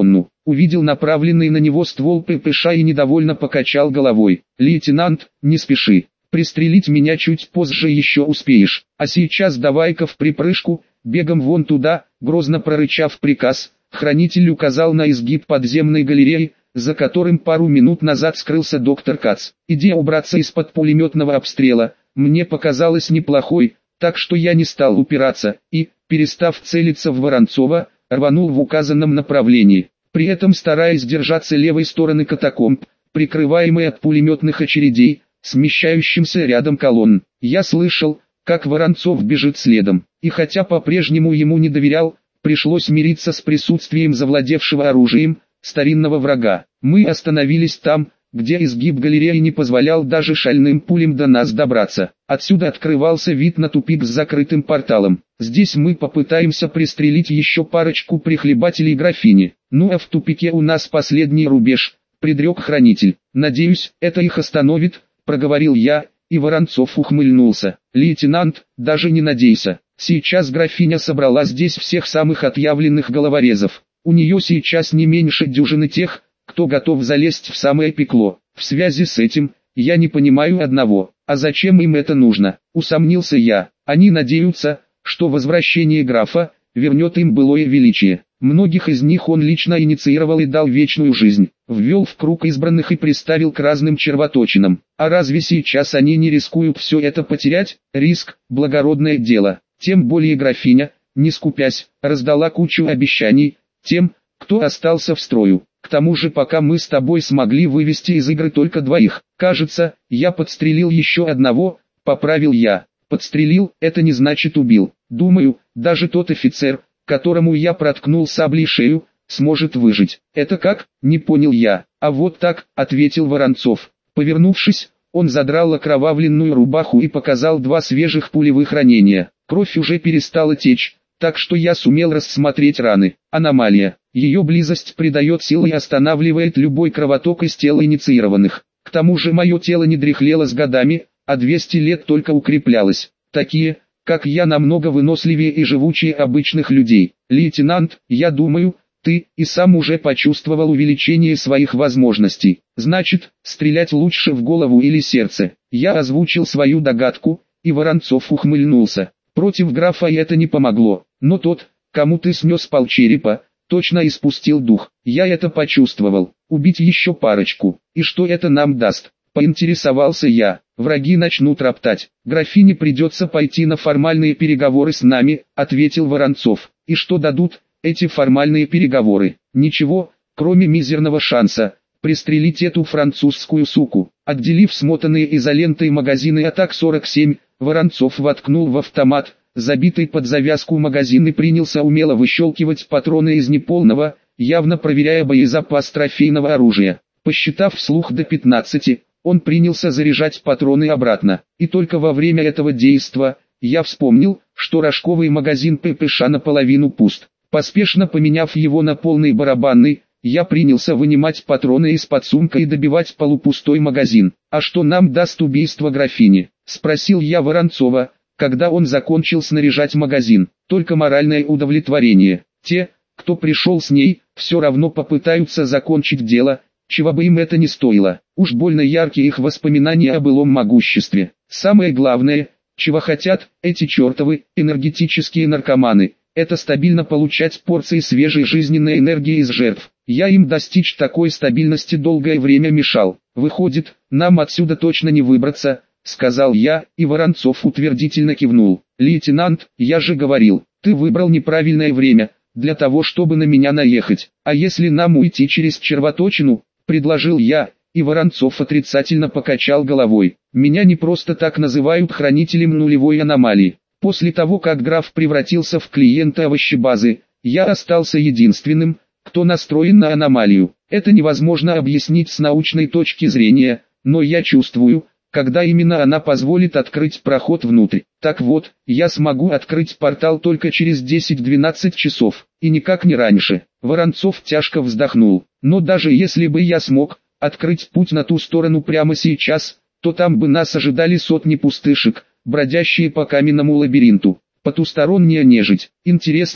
увидел направленный на него ствол ППШ и недовольно покачал головой. «Лейтенант, не спеши. Пристрелить меня чуть позже еще успеешь. А сейчас давай-ка в припрыжку, бегом вон туда», грозно прорычав приказ, хранитель указал на изгиб подземной галереи, за которым пару минут назад скрылся доктор Кац. Идея убраться из-под пулеметного обстрела мне показалась неплохой, так что я не стал упираться и, перестав целиться в Воронцова, рванул в указанном направлении, при этом стараясь держаться левой стороны катакомб, прикрываемой от пулеметных очередей, смещающимся рядом колонн. Я слышал, как Воронцов бежит следом, и хотя по-прежнему ему не доверял, пришлось мириться с присутствием завладевшего оружием старинного врага. Мы остановились там, где изгиб галереи не позволял даже шальным пулям до нас добраться. Отсюда открывался вид на тупик с закрытым порталом. Здесь мы попытаемся пристрелить еще парочку прихлебателей графини. Ну а в тупике у нас последний рубеж, предрек хранитель. Надеюсь, это их остановит, проговорил я, и Воронцов ухмыльнулся. Лейтенант, даже не надейся. Сейчас графиня собрала здесь всех самых отъявленных головорезов. У нее сейчас не меньше дюжины тех, кто готов залезть в самое пекло. В связи с этим, я не понимаю одного, а зачем им это нужно? Усомнился я. Они надеются, что возвращение графа вернет им былое величие. Многих из них он лично инициировал и дал вечную жизнь, ввел в круг избранных и приставил к разным червоточинам. А разве сейчас они не рискуют все это потерять? Риск – благородное дело. Тем более графиня, не скупясь, раздала кучу обещаний тем, кто остался в строю. К тому же пока мы с тобой смогли вывести из игры только двоих. Кажется, я подстрелил еще одного, поправил я. Подстрелил, это не значит убил. Думаю, даже тот офицер, которому я проткнул саблей шею, сможет выжить. Это как? Не понял я. А вот так, ответил Воронцов. Повернувшись, он задрал окровавленную рубаху и показал два свежих пулевых ранения. Кровь уже перестала течь, так что я сумел рассмотреть раны. Аномалия. Ее близость придает силы и останавливает любой кровоток из тела инициированных. К тому же мое тело не дряхлело с годами, а 200 лет только укреплялось. Такие, как я, намного выносливее и живучее обычных людей. Лейтенант, я думаю, ты и сам уже почувствовал увеличение своих возможностей. Значит, стрелять лучше в голову или сердце. Я озвучил свою догадку, и Воронцов ухмыльнулся. Против графа это не помогло, но тот, кому ты снес полчерепа, точно испустил дух. Я это почувствовал. Убить еще парочку. И что это нам даст? Поинтересовался я. Враги начнут роптать. Графине придется пойти на формальные переговоры с нами, ответил Воронцов. И что дадут эти формальные переговоры? Ничего, кроме мизерного шанса пристрелить эту французскую суку. Отделив смотанные изолентой магазины АТАК-47, Воронцов воткнул в автомат, забитый под завязку магазин, и принялся умело выщелкивать патроны из неполного, явно проверяя боезапас трофейного оружия. Посчитав вслух до 15, он принялся заряжать патроны обратно. И только во время этого действа я вспомнил, что рожковый магазин ППШ наполовину пуст. Поспешно поменяв его на полный барабанный, я принялся вынимать патроны из-под сумка и добивать полупустой магазин. «А что нам даст убийство графини?» — спросил я Воронцова, когда он закончил снаряжать магазин. «Только моральное удовлетворение. Те, кто пришел с ней, все равно попытаются закончить дело, чего бы им это ни стоило. Уж больно яркие их воспоминания о былом могуществе. Самое главное, чего хотят эти чертовы энергетические наркоманы, это стабильно получать порции свежей жизненной энергии из жертв. Я им достичь такой стабильности долгое время мешал. Выходит, нам отсюда точно не выбраться», — сказал я, и Воронцов утвердительно кивнул. «Лейтенант, я же говорил, ты выбрал неправильное время для того, чтобы на меня наехать. А если нам уйти через червоточину?» — предложил я, и Воронцов отрицательно покачал головой. «Меня не просто так называют хранителем нулевой аномалии. После того, как граф превратился в клиента овощебазы, я остался единственным, кто настроен на аномалию. Это невозможно объяснить с научной точки зрения, но я чувствую, когда именно она позволит открыть проход внутрь. Так вот, я смогу открыть портал только через 10-12 часов, и никак не раньше». Воронцов тяжко вздохнул. «Но даже если бы я смог открыть путь на ту сторону прямо сейчас, то там бы нас ожидали сотни пустышек, бродящие по каменному лабиринту. Потусторонняя нежить. Интересно,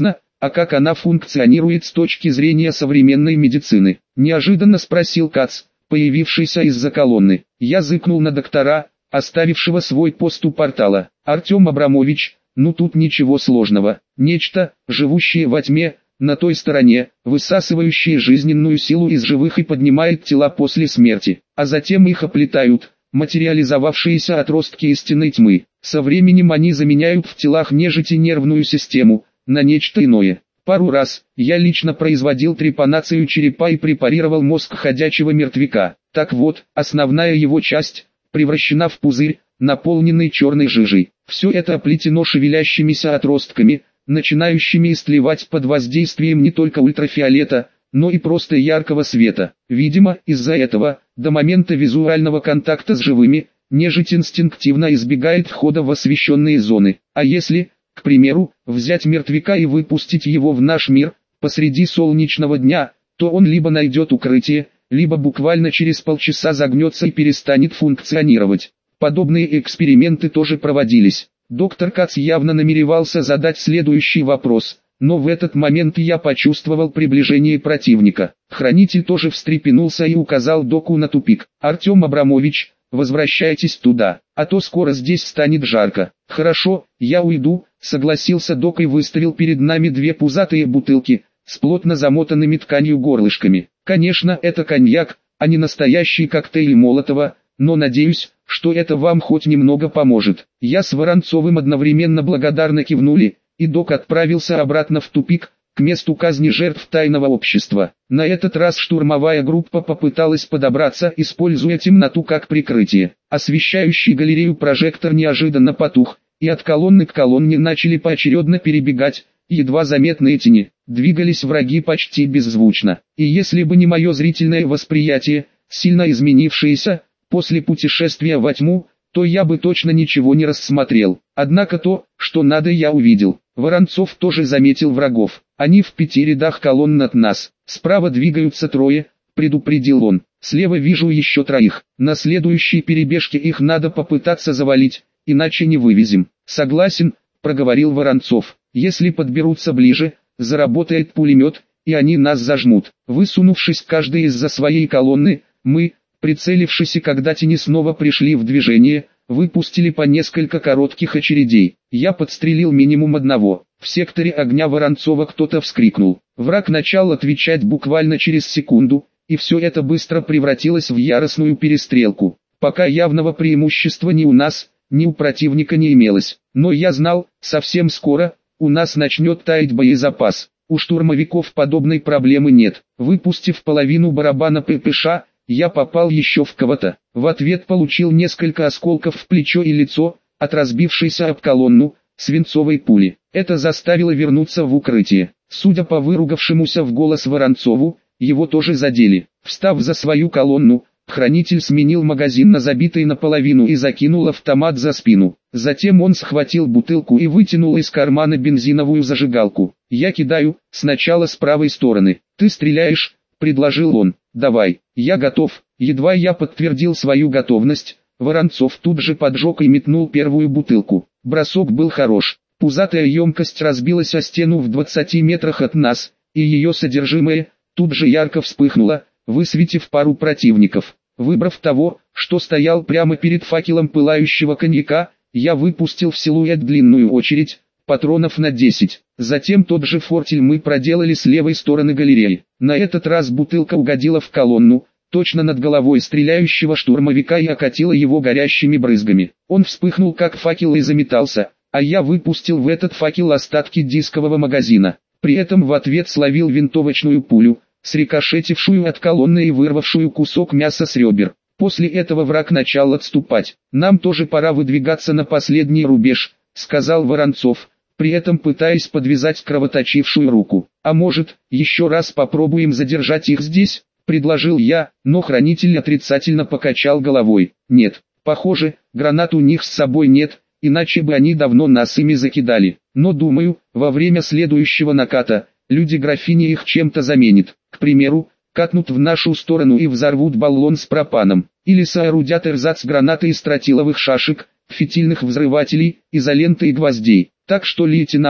А как она функционирует с точки зрения современной медицины? Неожиданно спросил Кац, появившийся из-за колонны. Я зыкнул на доктора, оставившего свой пост у портала. Артем Абрамович, ну тут ничего сложного. Нечто, живущее во тьме, на той стороне, высасывающее жизненную силу из живых и поднимает тела после смерти, а затем их оплетают, материализовавшиеся отростки истинной тьмы. Со временем они заменяют в телах нежити нервную систему, на нечто иное. Пару раз, я лично производил трепанацию черепа и препарировал мозг ходячего мертвяка. Так вот, основная его часть, превращена в пузырь, наполненный черной жижей. Все это оплетено шевелящимися отростками, начинающими истлевать под воздействием не только ультрафиолета, но и просто яркого света. Видимо, из-за этого, до момента визуального контакта с живыми, нежить инстинктивно избегает входа в освещенные зоны. А если, к примеру, взять мертвяка и выпустить его в наш мир, посреди солнечного дня, то он либо найдет укрытие, либо буквально через полчаса загнется и перестанет функционировать. Подобные эксперименты тоже проводились. Доктор Кац явно намеревался задать следующий вопрос, но в этот момент я почувствовал приближение противника. Хранитель тоже встрепенулся и указал доку на тупик. «Артем Абрамович, возвращайтесь туда, а то скоро здесь станет жарко». «Хорошо, я уйду», — согласился док и выставил перед нами две пузатые бутылки, с плотно замотанными тканью горлышками. Конечно, это коньяк, а не настоящий коктейль Молотова, но надеюсь, что это вам хоть немного поможет. Я с Воронцовым одновременно благодарно кивнули, и док отправился обратно в тупик, к месту казни жертв тайного общества. На этот раз штурмовая группа попыталась подобраться, используя темноту как прикрытие. Освещающий галерею прожектор неожиданно потух, и от колонны к колонне начали поочередно перебегать, едва заметные тени. Двигались враги почти беззвучно. И если бы не мое зрительное восприятие, сильно изменившееся, после путешествия во тьму, то я бы точно ничего не рассмотрел. Однако то, что надо, я увидел. Воронцов тоже заметил врагов. Они в 5 рядах колонн от нас. Справа двигаются 3, предупредил он. Слева вижу еще 3. На следующей перебежке их надо попытаться завалить, иначе не вывезем. Согласен, проговорил Воронцов. Если подберутся ближе, заработает пулемет, и они нас зажмут. Высунувшись каждый из-за своей колонны, мы, прицелившись и когда тени снова пришли в движение, выпустили по несколько коротких очередей. Я подстрелил минимум одного. В секторе огня Воронцова кто-то вскрикнул. Враг начал отвечать буквально через секунду, и все это быстро превратилось в яростную перестрелку. Пока явного преимущества ни у нас, ни у противника не имелось. Но я знал, совсем скоро, у нас начнет таять боезапас. У штурмовиков подобной проблемы нет. Выпустив половину барабана ППШ, я попал еще в кого-то. В ответ получил несколько осколков в плечо и лицо, от разбившейся об колонну, свинцовой пули. Это заставило вернуться в укрытие. Судя по выругавшемуся в голос Воронцову, его тоже задели. Встав за свою колонну, хранитель сменил магазин на забитый наполовину и закинул автомат за спину. Затем он схватил бутылку и вытянул из кармана бензиновую зажигалку. «Я кидаю, сначала с правой стороны. Ты стреляешь», — предложил он. «Давай, я готов». Едва я подтвердил свою готовность, Воронцов тут же поджег и метнул первую бутылку. Бросок был хорош. Пузатая емкость разбилась о стену в 20 метрах от нас, и ее содержимое тут же ярко вспыхнуло, высветив пару противников. Выбрав того, что стоял прямо перед факелом пылающего коньяка, я выпустил в силуэт длинную очередь, патронов на 10. Затем тот же фортель мы проделали с левой стороны галереи. На этот раз бутылка угодила в колонну, точно над головой стреляющего штурмовика, и окатила его горящими брызгами. Он вспыхнул как факел и заметался, а я выпустил в этот факел остатки дискового магазина. При этом в ответ словил винтовочную пулю, срикошетившую от колонны и вырвавшую кусок мяса с ребер. После этого враг начал отступать. «Нам тоже пора выдвигаться на последний рубеж», — сказал Воронцов, при этом пытаясь подвязать кровоточившую руку. «А может, еще раз попробуем задержать их здесь?» — предложил я, но хранитель отрицательно покачал головой. «Нет, похоже, гранат у них с собой нет, иначе бы они давно нас ими закидали. Но думаю, во время следующего наката, люди графини их чем-то заменят. К примеру, катнут в нашу сторону и взорвут баллон с пропаном, или соорудят эрзац гранаты из тротиловых шашек, фитильных взрывателей, изоленты и гвоздей. Так что, лейтенант,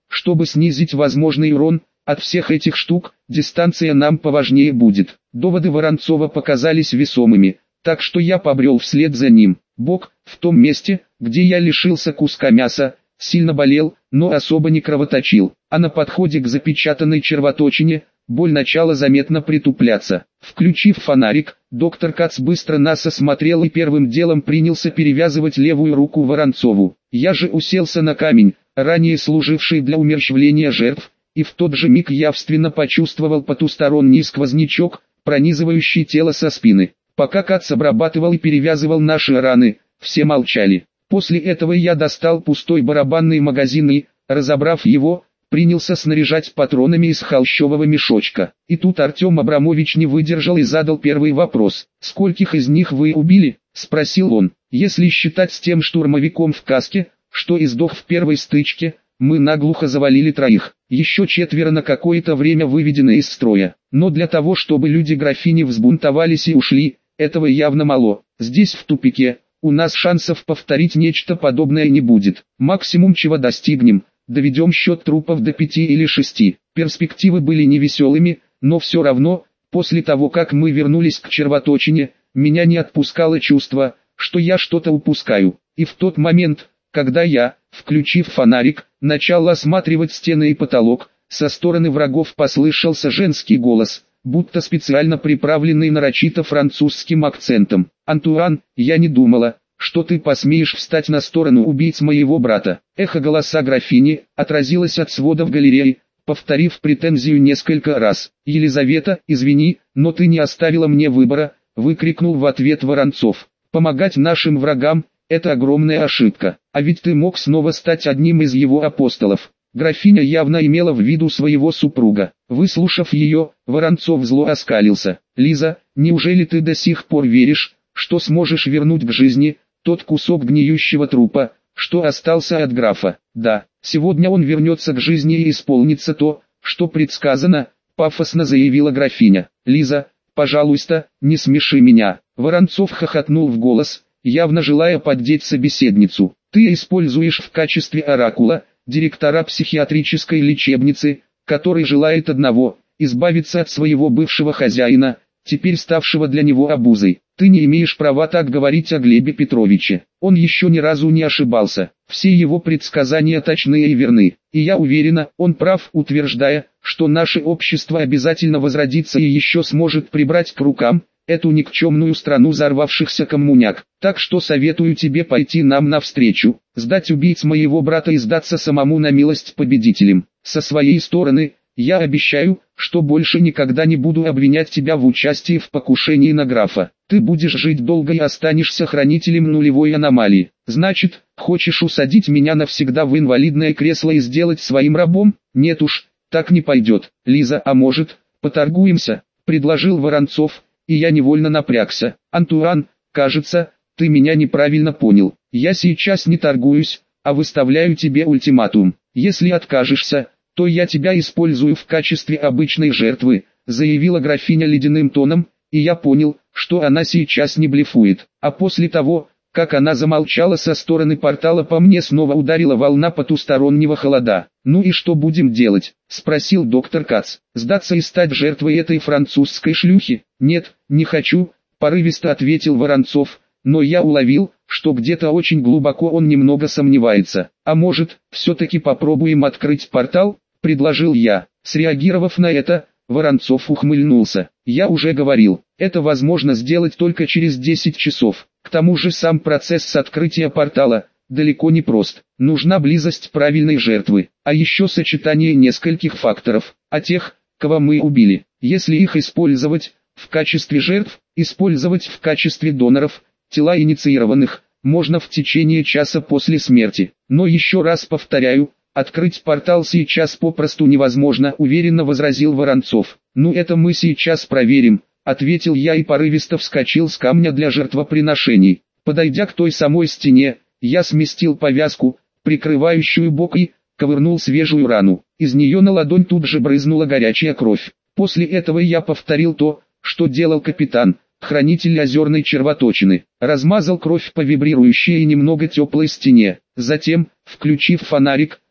Чтобы снизить возможный урон от всех этих штук, дистанция нам поважнее будет. Доводы Воронцова показались весомыми, так что я побрел вслед за ним. Бок, в том месте, где я лишился куска мяса, сильно болел, но особо не кровоточил, а на подходе к запечатанной червоточине, боль начала заметно притупляться. Включив фонарик, доктор Кац быстро нас осмотрел и первым делом принялся перевязывать левую руку Воронцову. Я же уселся на камень, ранее служивший для умерщвления жертв, и в тот же миг явственно почувствовал потусторонний сквознячок, пронизывающий тело со спины. Пока Кац обрабатывал и перевязывал наши раны, все молчали. После этого я достал пустой барабанный магазин и, разобрав его, принялся снаряжать патронами из холщового мешочка. И тут Артем Абрамович не выдержал и задал первый вопрос. «Скольких из них вы убили?» – спросил он. «Если считать с тем штурмовиком в каске, что издох в первой стычке, мы наглухо завалили 3. Еще 4 на какое-то время выведены из строя. Но для того, чтобы люди графини взбунтовались и ушли, этого явно мало. Здесь в тупике, у нас шансов повторить нечто подобное не будет. Максимум чего достигнем, доведем счет трупов до 5 или 6. Перспективы были невеселыми, но все равно, после того как мы вернулись к червоточине, меня не отпускало чувство, что я что-то упускаю. И в тот момент, когда я, включив фонарик, начал осматривать стены и потолок, со стороны врагов послышался женский голос, будто специально приправленный нарочито французским акцентом. «Антуан, я не думала, что ты посмеешь встать на сторону убийц моего брата». Эхо голоса графини отразилось от сводов галереи, повторив претензию несколько раз. «Елизавета, извини, но ты не оставила мне выбора», — выкрикнул в ответ Воронцов. «Помогать нашим врагам — это огромная ошибка, а ведь ты мог снова стать одним из его апостолов». Графиня явно имела в виду своего супруга. Выслушав ее, Воронцов зло оскалился. «Лиза, неужели ты до сих пор веришь, что сможешь вернуть к жизни тот кусок гниющего трупа, что остался от графа?» «Да, сегодня он вернется к жизни и исполнится то, что предсказано», — пафосно заявила графиня. «Лиза, пожалуйста, не смеши меня». Воронцов хохотнул в голос, явно желая поддеть собеседницу. «Ты используешь в качестве оракула директора психиатрической лечебницы, который желает одного – избавиться от своего бывшего хозяина, теперь ставшего для него обузой. Ты не имеешь права так говорить о Глебе Петровиче. Он еще ни разу не ошибался, все его предсказания точны и верны. И я уверена, он прав, утверждая, что наше общество обязательно возродится и еще сможет прибрать к рукам эту никчемную страну взорвавшихся коммуняк. Так что советую тебе пойти нам навстречу, сдать убийц моего брата и сдаться самому на милость победителям. Со своей стороны, я обещаю, что больше никогда не буду обвинять тебя в участии в покушении на графа. Ты будешь жить долго и останешься хранителем нулевой аномалии. Значит, хочешь усадить меня навсегда в инвалидное кресло и сделать своим рабом? Нет уж, так не пойдет. Лиза, а может, поторгуемся?» – предложил Воронцов. И я невольно напрягся. «Антуан, кажется, ты меня неправильно понял. Я сейчас не торгуюсь, а выставляю тебе ультиматум. Если откажешься, то я тебя использую в качестве обычной жертвы», заявила графиня ледяным тоном, и я понял, что она сейчас не блефует. А после того, как она замолчала, со стороны портала по мне снова ударила волна потустороннего холода. «Ну и что будем делать?» – спросил доктор Кац. «Сдаться и стать жертвой этой французской шлюхи?» «Нет, не хочу», – порывисто ответил Воронцов, но я уловил, что где-то очень глубоко он немного сомневается. «А может, все-таки попробуем открыть портал?» – предложил я. Среагировав на это, Воронцов ухмыльнулся. «Я уже говорил, это возможно сделать только через 10 часов. К тому же сам процесс открытия портала далеко не прост. Нужна близость правильной жертвы, а еще сочетание нескольких факторов, а тех, кого мы убили. Если их использовать в качестве жертв, использовать в качестве доноров, тела инициированных, можно в течение часа после смерти. Но еще раз повторяю, открыть портал сейчас попросту невозможно», — уверенно возразил Воронцов. «Ну это мы сейчас проверим», — ответил я и порывисто вскочил с камня для жертвоприношений. Подойдя к той самой стене, я сместил повязку, прикрывающую бок, и ковырнул свежую рану. Из нее на ладонь тут же брызнула горячая кровь. После этого я повторил то, что делал капитан, хранитель озерной червоточины. Размазал кровь по вибрирующей и немного теплой стене. Затем, включив фонарик,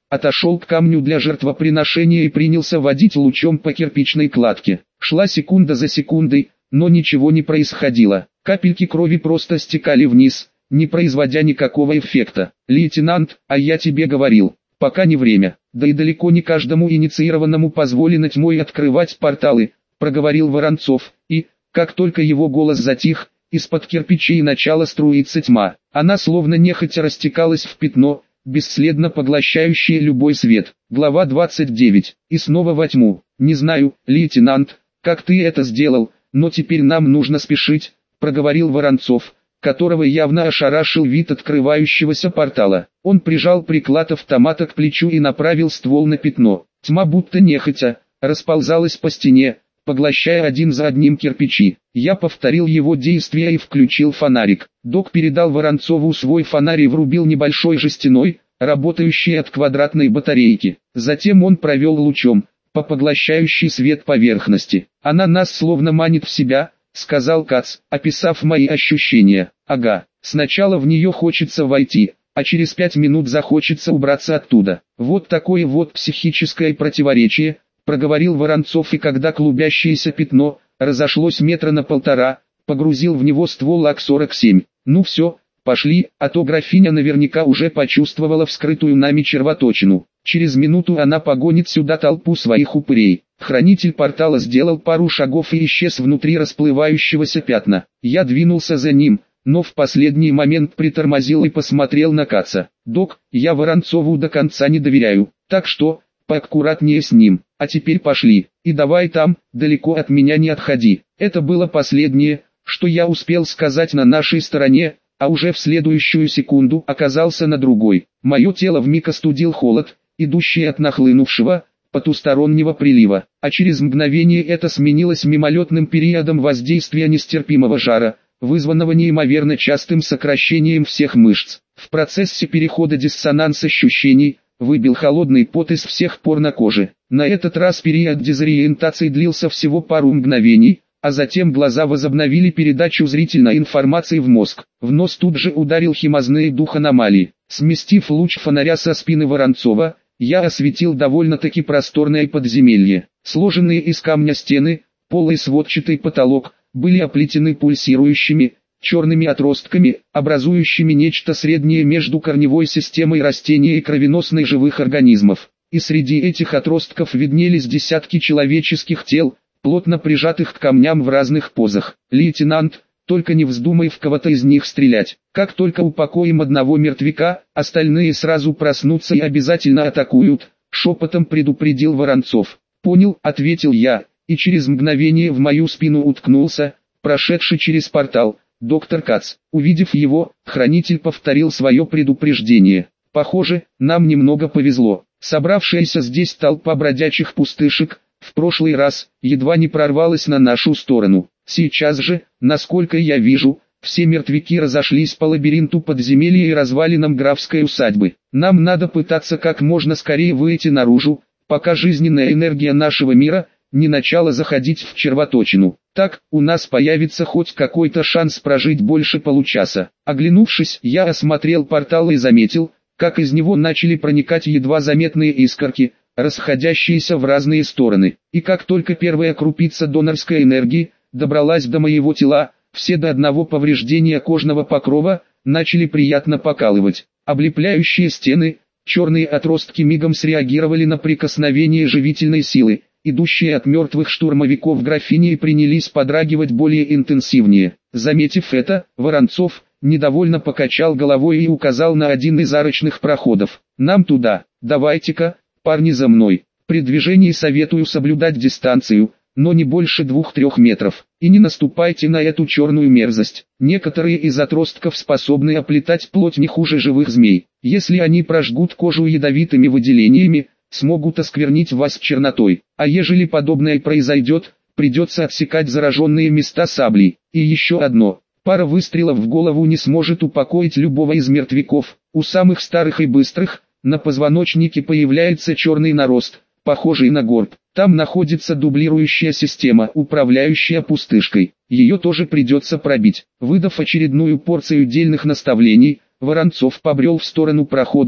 отошел к камню для жертвоприношения и принялся водить лучом по кирпичной кладке. Шла секунда за секундой, но ничего не происходило. Капельки крови просто стекали вниз, не производя никакого эффекта. «Лейтенант, а я тебе говорил, пока не время, да и далеко не каждому инициированному позволено тьмой открывать порталы», проговорил Воронцов, и, как только его голос затих, из-под кирпичей начала струиться тьма. Она словно нехотя растекалась в пятно, бесследно поглощающее любой свет. Глава 29. И снова во тьму. «Не знаю, лейтенант, как ты это сделал, но теперь нам нужно спешить», проговорил Воронцов, которого явно ошарашил вид открывающегося портала. Он прижал приклад автомата к плечу и направил ствол на пятно. Тьма будто нехотя расползалась по стене, поглощая один за одним кирпичи. Я повторил его действия и включил фонарик. Док передал Воронцову свой фонарь и врубил небольшой жестяной, работающий от квадратной батарейки. Затем он провел лучом по поглощающей свет поверхности. «Она нас словно манит в себя», — сказал Кац, описав мои ощущения. «Ага, сначала в нее хочется войти, а через 5 минут захочется убраться оттуда. Вот такое вот психическое противоречие», — проговорил Воронцов, и когда клубящееся пятно разошлось метра на 1,5, погрузил в него ствол АК-47. «Ну все, пошли, а то графиня наверняка уже почувствовала вскрытую нами червоточину. Через минуту она погонит сюда толпу своих упырей». Хранитель портала сделал пару шагов и исчез внутри расплывающегося пятна. Я двинулся за ним, но в последний момент притормозил и посмотрел на Каца. «Док, я Воронцову до конца не доверяю, так что поаккуратнее с ним. А теперь пошли, и давай там, далеко от меня не отходи». Это было последнее, что я успел сказать на нашей стороне, а уже в следующую секунду оказался на другой. Мое тело вмиг остудил холод, идущий от нахлынувшего, потустороннего прилива, а через мгновение это сменилось мимолетным периодом воздействия нестерпимого жара, вызванного неимоверно частым сокращением всех мышц. В процессе перехода диссонанс ощущений выбил холодный пот из всех пор на коже. На этот раз период дезориентации длился всего пару мгновений, а затем глаза возобновили передачу зрительной информации в мозг. В нос тут же ударил химозный дух аномалии. Сместив луч фонаря со спины Воронцова, я осветил довольно-таки просторное подземелье. Сложенные из камня стены, пол и сводчатый потолок были оплетены пульсирующими, черными отростками, образующими нечто среднее между корневой системой растения и кровеносной живых организмов. И среди этих отростков виднелись десятки человеческих тел, плотно прижатых к камням в разных позах. «Лейтенант, только не вздумай в кого-то из них стрелять. Как только упокоим одного мертвяка, остальные сразу проснутся и обязательно атакуют», — шепотом предупредил Воронцов. «Понял», — ответил я, и через мгновение в мою спину уткнулся, прошедший через портал, доктор Кац. Увидев его, хранитель повторил свое предупреждение. «Похоже, нам немного повезло. Собравшаяся здесь толпа бродячих пустышек в прошлый раз едва не прорвалась на нашу сторону. Сейчас же, насколько я вижу, все мертвяки разошлись по лабиринту подземелья и развалинам графской усадьбы. Нам надо пытаться как можно скорее выйти наружу, пока жизненная энергия нашего мира не начала заходить в червоточину. Так, у нас появится хоть какой-то шанс прожить больше получаса». Оглянувшись, я осмотрел портал и заметил, как из него начали проникать едва заметные искорки, расходящиеся в разные стороны. И как только первая крупица донорской энергии добралась до моего тела, все до одного повреждения кожного покрова начали приятно покалывать. Облепляющие стены, черные отростки мигом среагировали на прикосновение живительной силы, идущие от мертвых штурмовиков графини, и принялись подрагивать более интенсивнее. Заметив это, Воронцов недовольно покачал головой и указал на один из арочных проходов. «Нам туда, давайте-ка, парни, за мной. При движении советую соблюдать дистанцию, но не больше 2-3 метров. И не наступайте на эту черную мерзость. Некоторые из отростков способны оплетать плоть не хуже живых змей. Если они прожгут кожу ядовитыми выделениями, смогут осквернить вас чернотой. А ежели подобное произойдет, придется отсекать зараженные места саблей. И еще одно. Пара выстрелов в голову не сможет упокоить любого из мертвяков. У самых старых и быстрых на позвоночнике появляется черный нарост, похожий на горб. Там находится дублирующая система, управляющая пустышкой. Ее тоже придется пробить. Выдав очередную порцию дельных наставлений, Воронцов побрел в сторону прохода,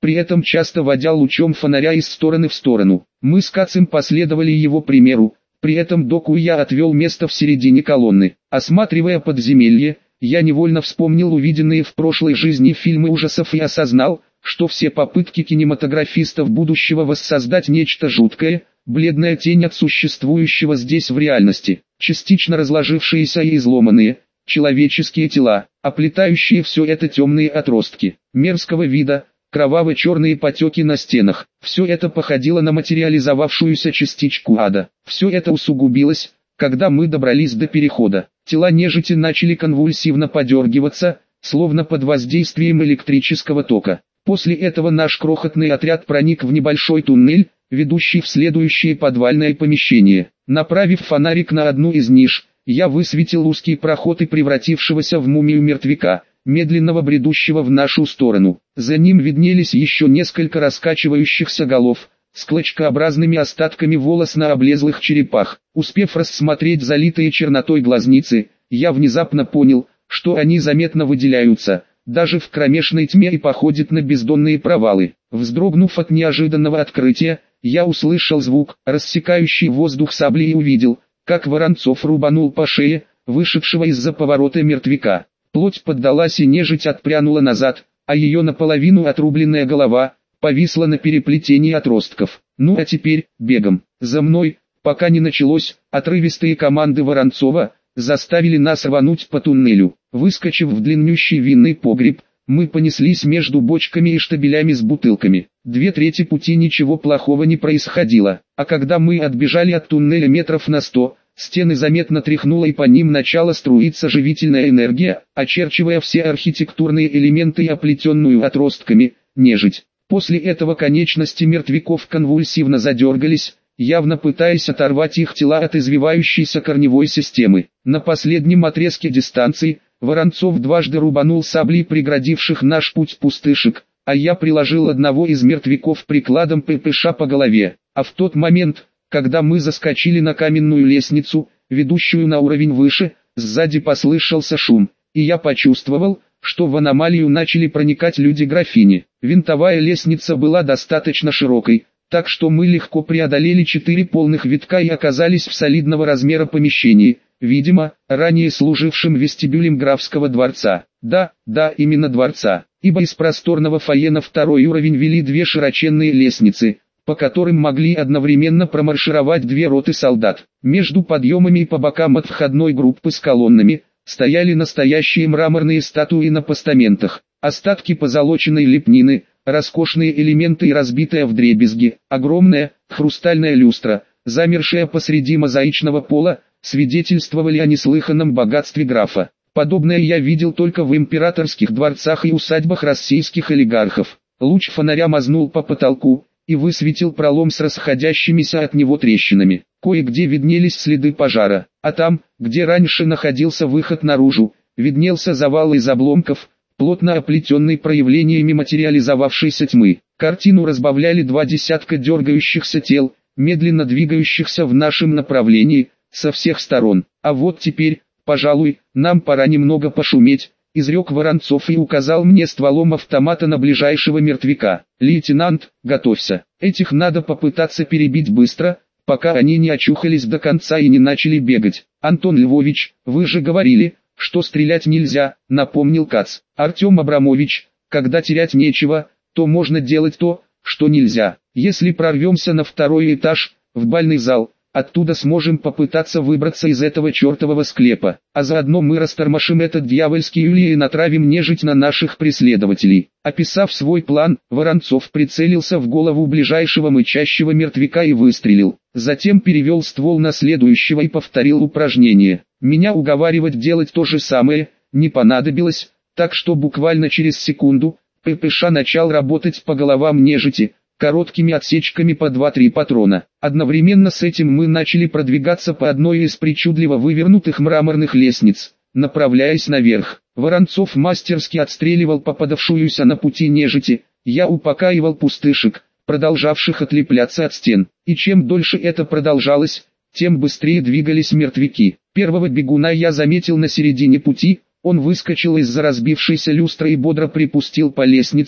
при этом часто водя лучом фонаря из стороны в сторону. Мы с Кацем последовали его примеру, при этом Докуя отвел место в середине колонны. Осматривая подземелье, я невольно вспомнил увиденные в прошлой жизни фильмы ужасов и осознал, что все попытки кинематографистов будущего воссоздать нечто жуткое, бледная тень от существующего здесь в реальности, частично разложившиеся и изломанные, человеческие тела, оплетающие все это темные отростки, мерзкого вида, кроваво-черные потеки на стенах, все это походило на материализовавшуюся частичку ада. Все это усугубилось, когда мы добрались до перехода. Тела нежити начали конвульсивно подергиваться, словно под воздействием электрического тока. После этого наш крохотный отряд проник в небольшой туннель, ведущий в следующее подвальное помещение. Направив фонарик на одну из ниш, я высветил узкий проход и превратившегося в мумию мертвяка, медленного бредущего в нашу сторону. За ним виднелись еще несколько раскачивающихся голов, с клочкообразными остатками волос на облезлых черепах. Успев рассмотреть залитые чернотой глазницы, я внезапно понял, что они заметно выделяются, даже в кромешной тьме, и походят на бездонные провалы. Вздрогнув от неожиданного открытия, я услышал звук, рассекающий воздух сабли, и увидел, как Воронцов рубанул по шее вышедшего из-за поворота мертвяка. Плоть поддалась, и нежить отпрянула назад, а ее наполовину отрубленная голова повисла на переплетении отростков. «Ну а теперь, бегом, за мной, пока не началось!» Отрывистые команды Воронцова заставили нас рвануть по туннелю. Выскочив в длиннющий винный погреб, мы понеслись между бочками и штабелями с бутылками. 2/3 пути ничего плохого не происходило, а когда мы отбежали от туннеля метров на 100, стены заметно тряхнуло, и по ним начала струиться живительная энергия, очерчивая все архитектурные элементы и оплетенную отростками нежить. После этого конечности мертвяков конвульсивно задергались, явно пытаясь оторвать их тела от извивающейся корневой системы. На последнем отрезке дистанции Воронцов дважды рубанул саблей преградивших наш путь пустышек, а я приложил одного из мертвяков прикладом ППШ по голове. А в тот момент, когда мы заскочили на каменную лестницу, ведущую на уровень выше, сзади послышался шум, и я почувствовал, что в аномалию начали проникать люди-графини. Винтовая лестница была достаточно широкой, так что мы легко преодолели 4 полных витка и оказались в солидного размера помещении, видимо, ранее служившим вестибюлем графского дворца. Да, именно дворца, ибо из просторного фойе на второй уровень вели 2 широченные лестницы, по которым могли одновременно промаршировать 2 роты солдат. Между подъемами и по бокам от входной группы с колоннами стояли настоящие мраморные статуи на постаментах, остатки позолоченной лепнины, роскошные элементы и разбитая вдребезги, огромная, хрустальная люстра, замершая посреди мозаичного пола, свидетельствовали о неслыханном богатстве графа. Подобное я видел только в императорских дворцах и усадьбах российских олигархов. Луч фонаря мазнул по потолку и высветил пролом с расходящимися от него трещинами. Кое-где виднелись следы пожара, а там, где раньше находился выход наружу, виднелся завал из обломков, плотно оплетенный проявлениями материализовавшейся тьмы. Картину разбавляли 2 десятка дергающихся тел, медленно двигающихся в нашем направлении, со всех сторон. «А вот теперь, пожалуй, нам пора немного пошуметь», — изрек Воронцов и указал мне стволом автомата на ближайшего мертвяка. «Лейтенант, готовься, этих надо попытаться перебить быстро, пока они не очухались до конца и не начали бегать». «Антон Львович, вы же говорили, что стрелять нельзя», — напомнил Кац. «Артем Абрамович, когда терять нечего, то можно делать то, что нельзя. Если прорвемся на 2-й этаж, в бальный зал, оттуда сможем попытаться выбраться из этого чертового склепа, а заодно мы растормошим этот дьявольский улей и натравим нежить на наших преследователей». Описав свой план, Воронцов прицелился в голову ближайшего мычащего мертвяка и выстрелил. Затем перевел ствол на следующего и повторил упражнение. Меня уговаривать делать то же самое не понадобилось, так что буквально через секунду ППШ начал работать по головам нежити, короткими отсечками по 2-3 патрона. Одновременно с этим мы начали продвигаться по одной из причудливо вывернутых мраморных лестниц, направляясь наверх. Воронцов мастерски отстреливал попадавшуюся на пути нежити, я упокаивал пустышек, продолжавших отлепляться от стен. И чем дольше это продолжалось, тем быстрее двигались мертвяки. Первого бегуна я заметил на середине пути, он выскочил из-за разбившейся люстры и бодро припустил по лестнице.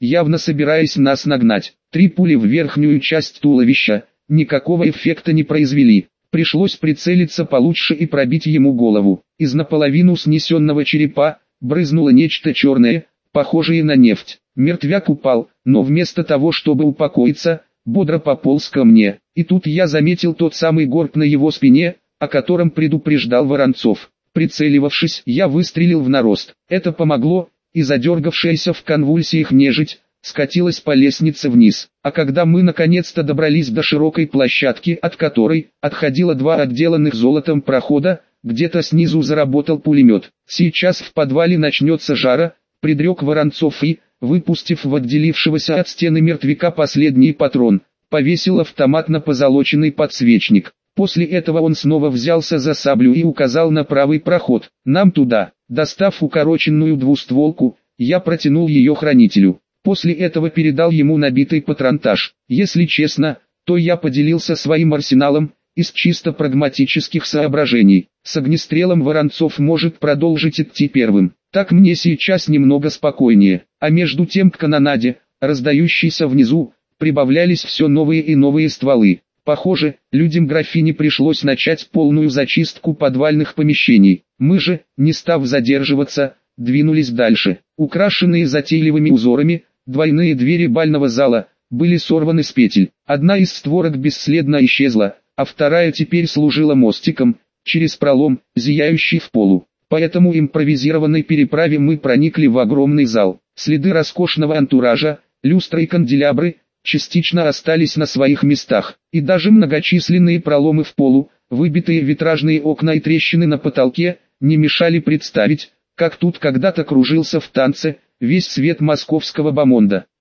явно собираясь нас нагнать. 3 пули в верхнюю часть туловища, никакого эффекта не произвели. Пришлось прицелиться получше и пробить ему голову. Из наполовину снесенного черепа брызнуло нечто черное, похожее на нефть. Мертвяк упал, но вместо того, чтобы упокоиться, бодро пополз ко мне. И тут я заметил тот самый горб на его спине, о котором предупреждал Воронцов. Прицеливавшись, я выстрелил в нарост. Это помогло, и задергавшаяся в конвульсиях нежить скатилась по лестнице вниз. А когда мы наконец-то добрались до широкой площадки, от которой отходило 2 отделанных золотом прохода, где-то снизу заработал пулемет. «Сейчас в подвале начнется жара», — предрек Воронцов и, выпустив в отделившегося от стены мертвяка последний патрон, повесил автомат на позолоченный подсвечник. После этого он снова взялся за саблю и указал на правый проход. «Нам туда». Достав укороченную двустволку, я протянул ее хранителю. После этого передал ему набитый патронтаж. Если честно, то я поделился своим арсеналом, из чисто прагматических соображений. С огнестрелом Воронцов может продолжить идти первым. Так мне сейчас немного спокойнее. А между тем к канонаде, раздающейся внизу, прибавлялись все новые и новые стволы. Похоже, людям графини пришлось начать полную зачистку подвальных помещений. Мы же, не став задерживаться, двинулись дальше. Украшенные затейливыми узорами, двойные двери бального зала были сорваны с петель. Одна из створок бесследно исчезла, а вторая теперь служила мостиком, через пролом, зияющий в полу. По этому импровизированной переправе мы проникли в огромный зал. Следы роскошного антуража, люстры и канделябры частично остались на своих местах, и даже многочисленные проломы в полу, выбитые витражные окна и трещины на потолке, не мешали представить, как тут когда-то кружился в танце весь свет московского бомонда.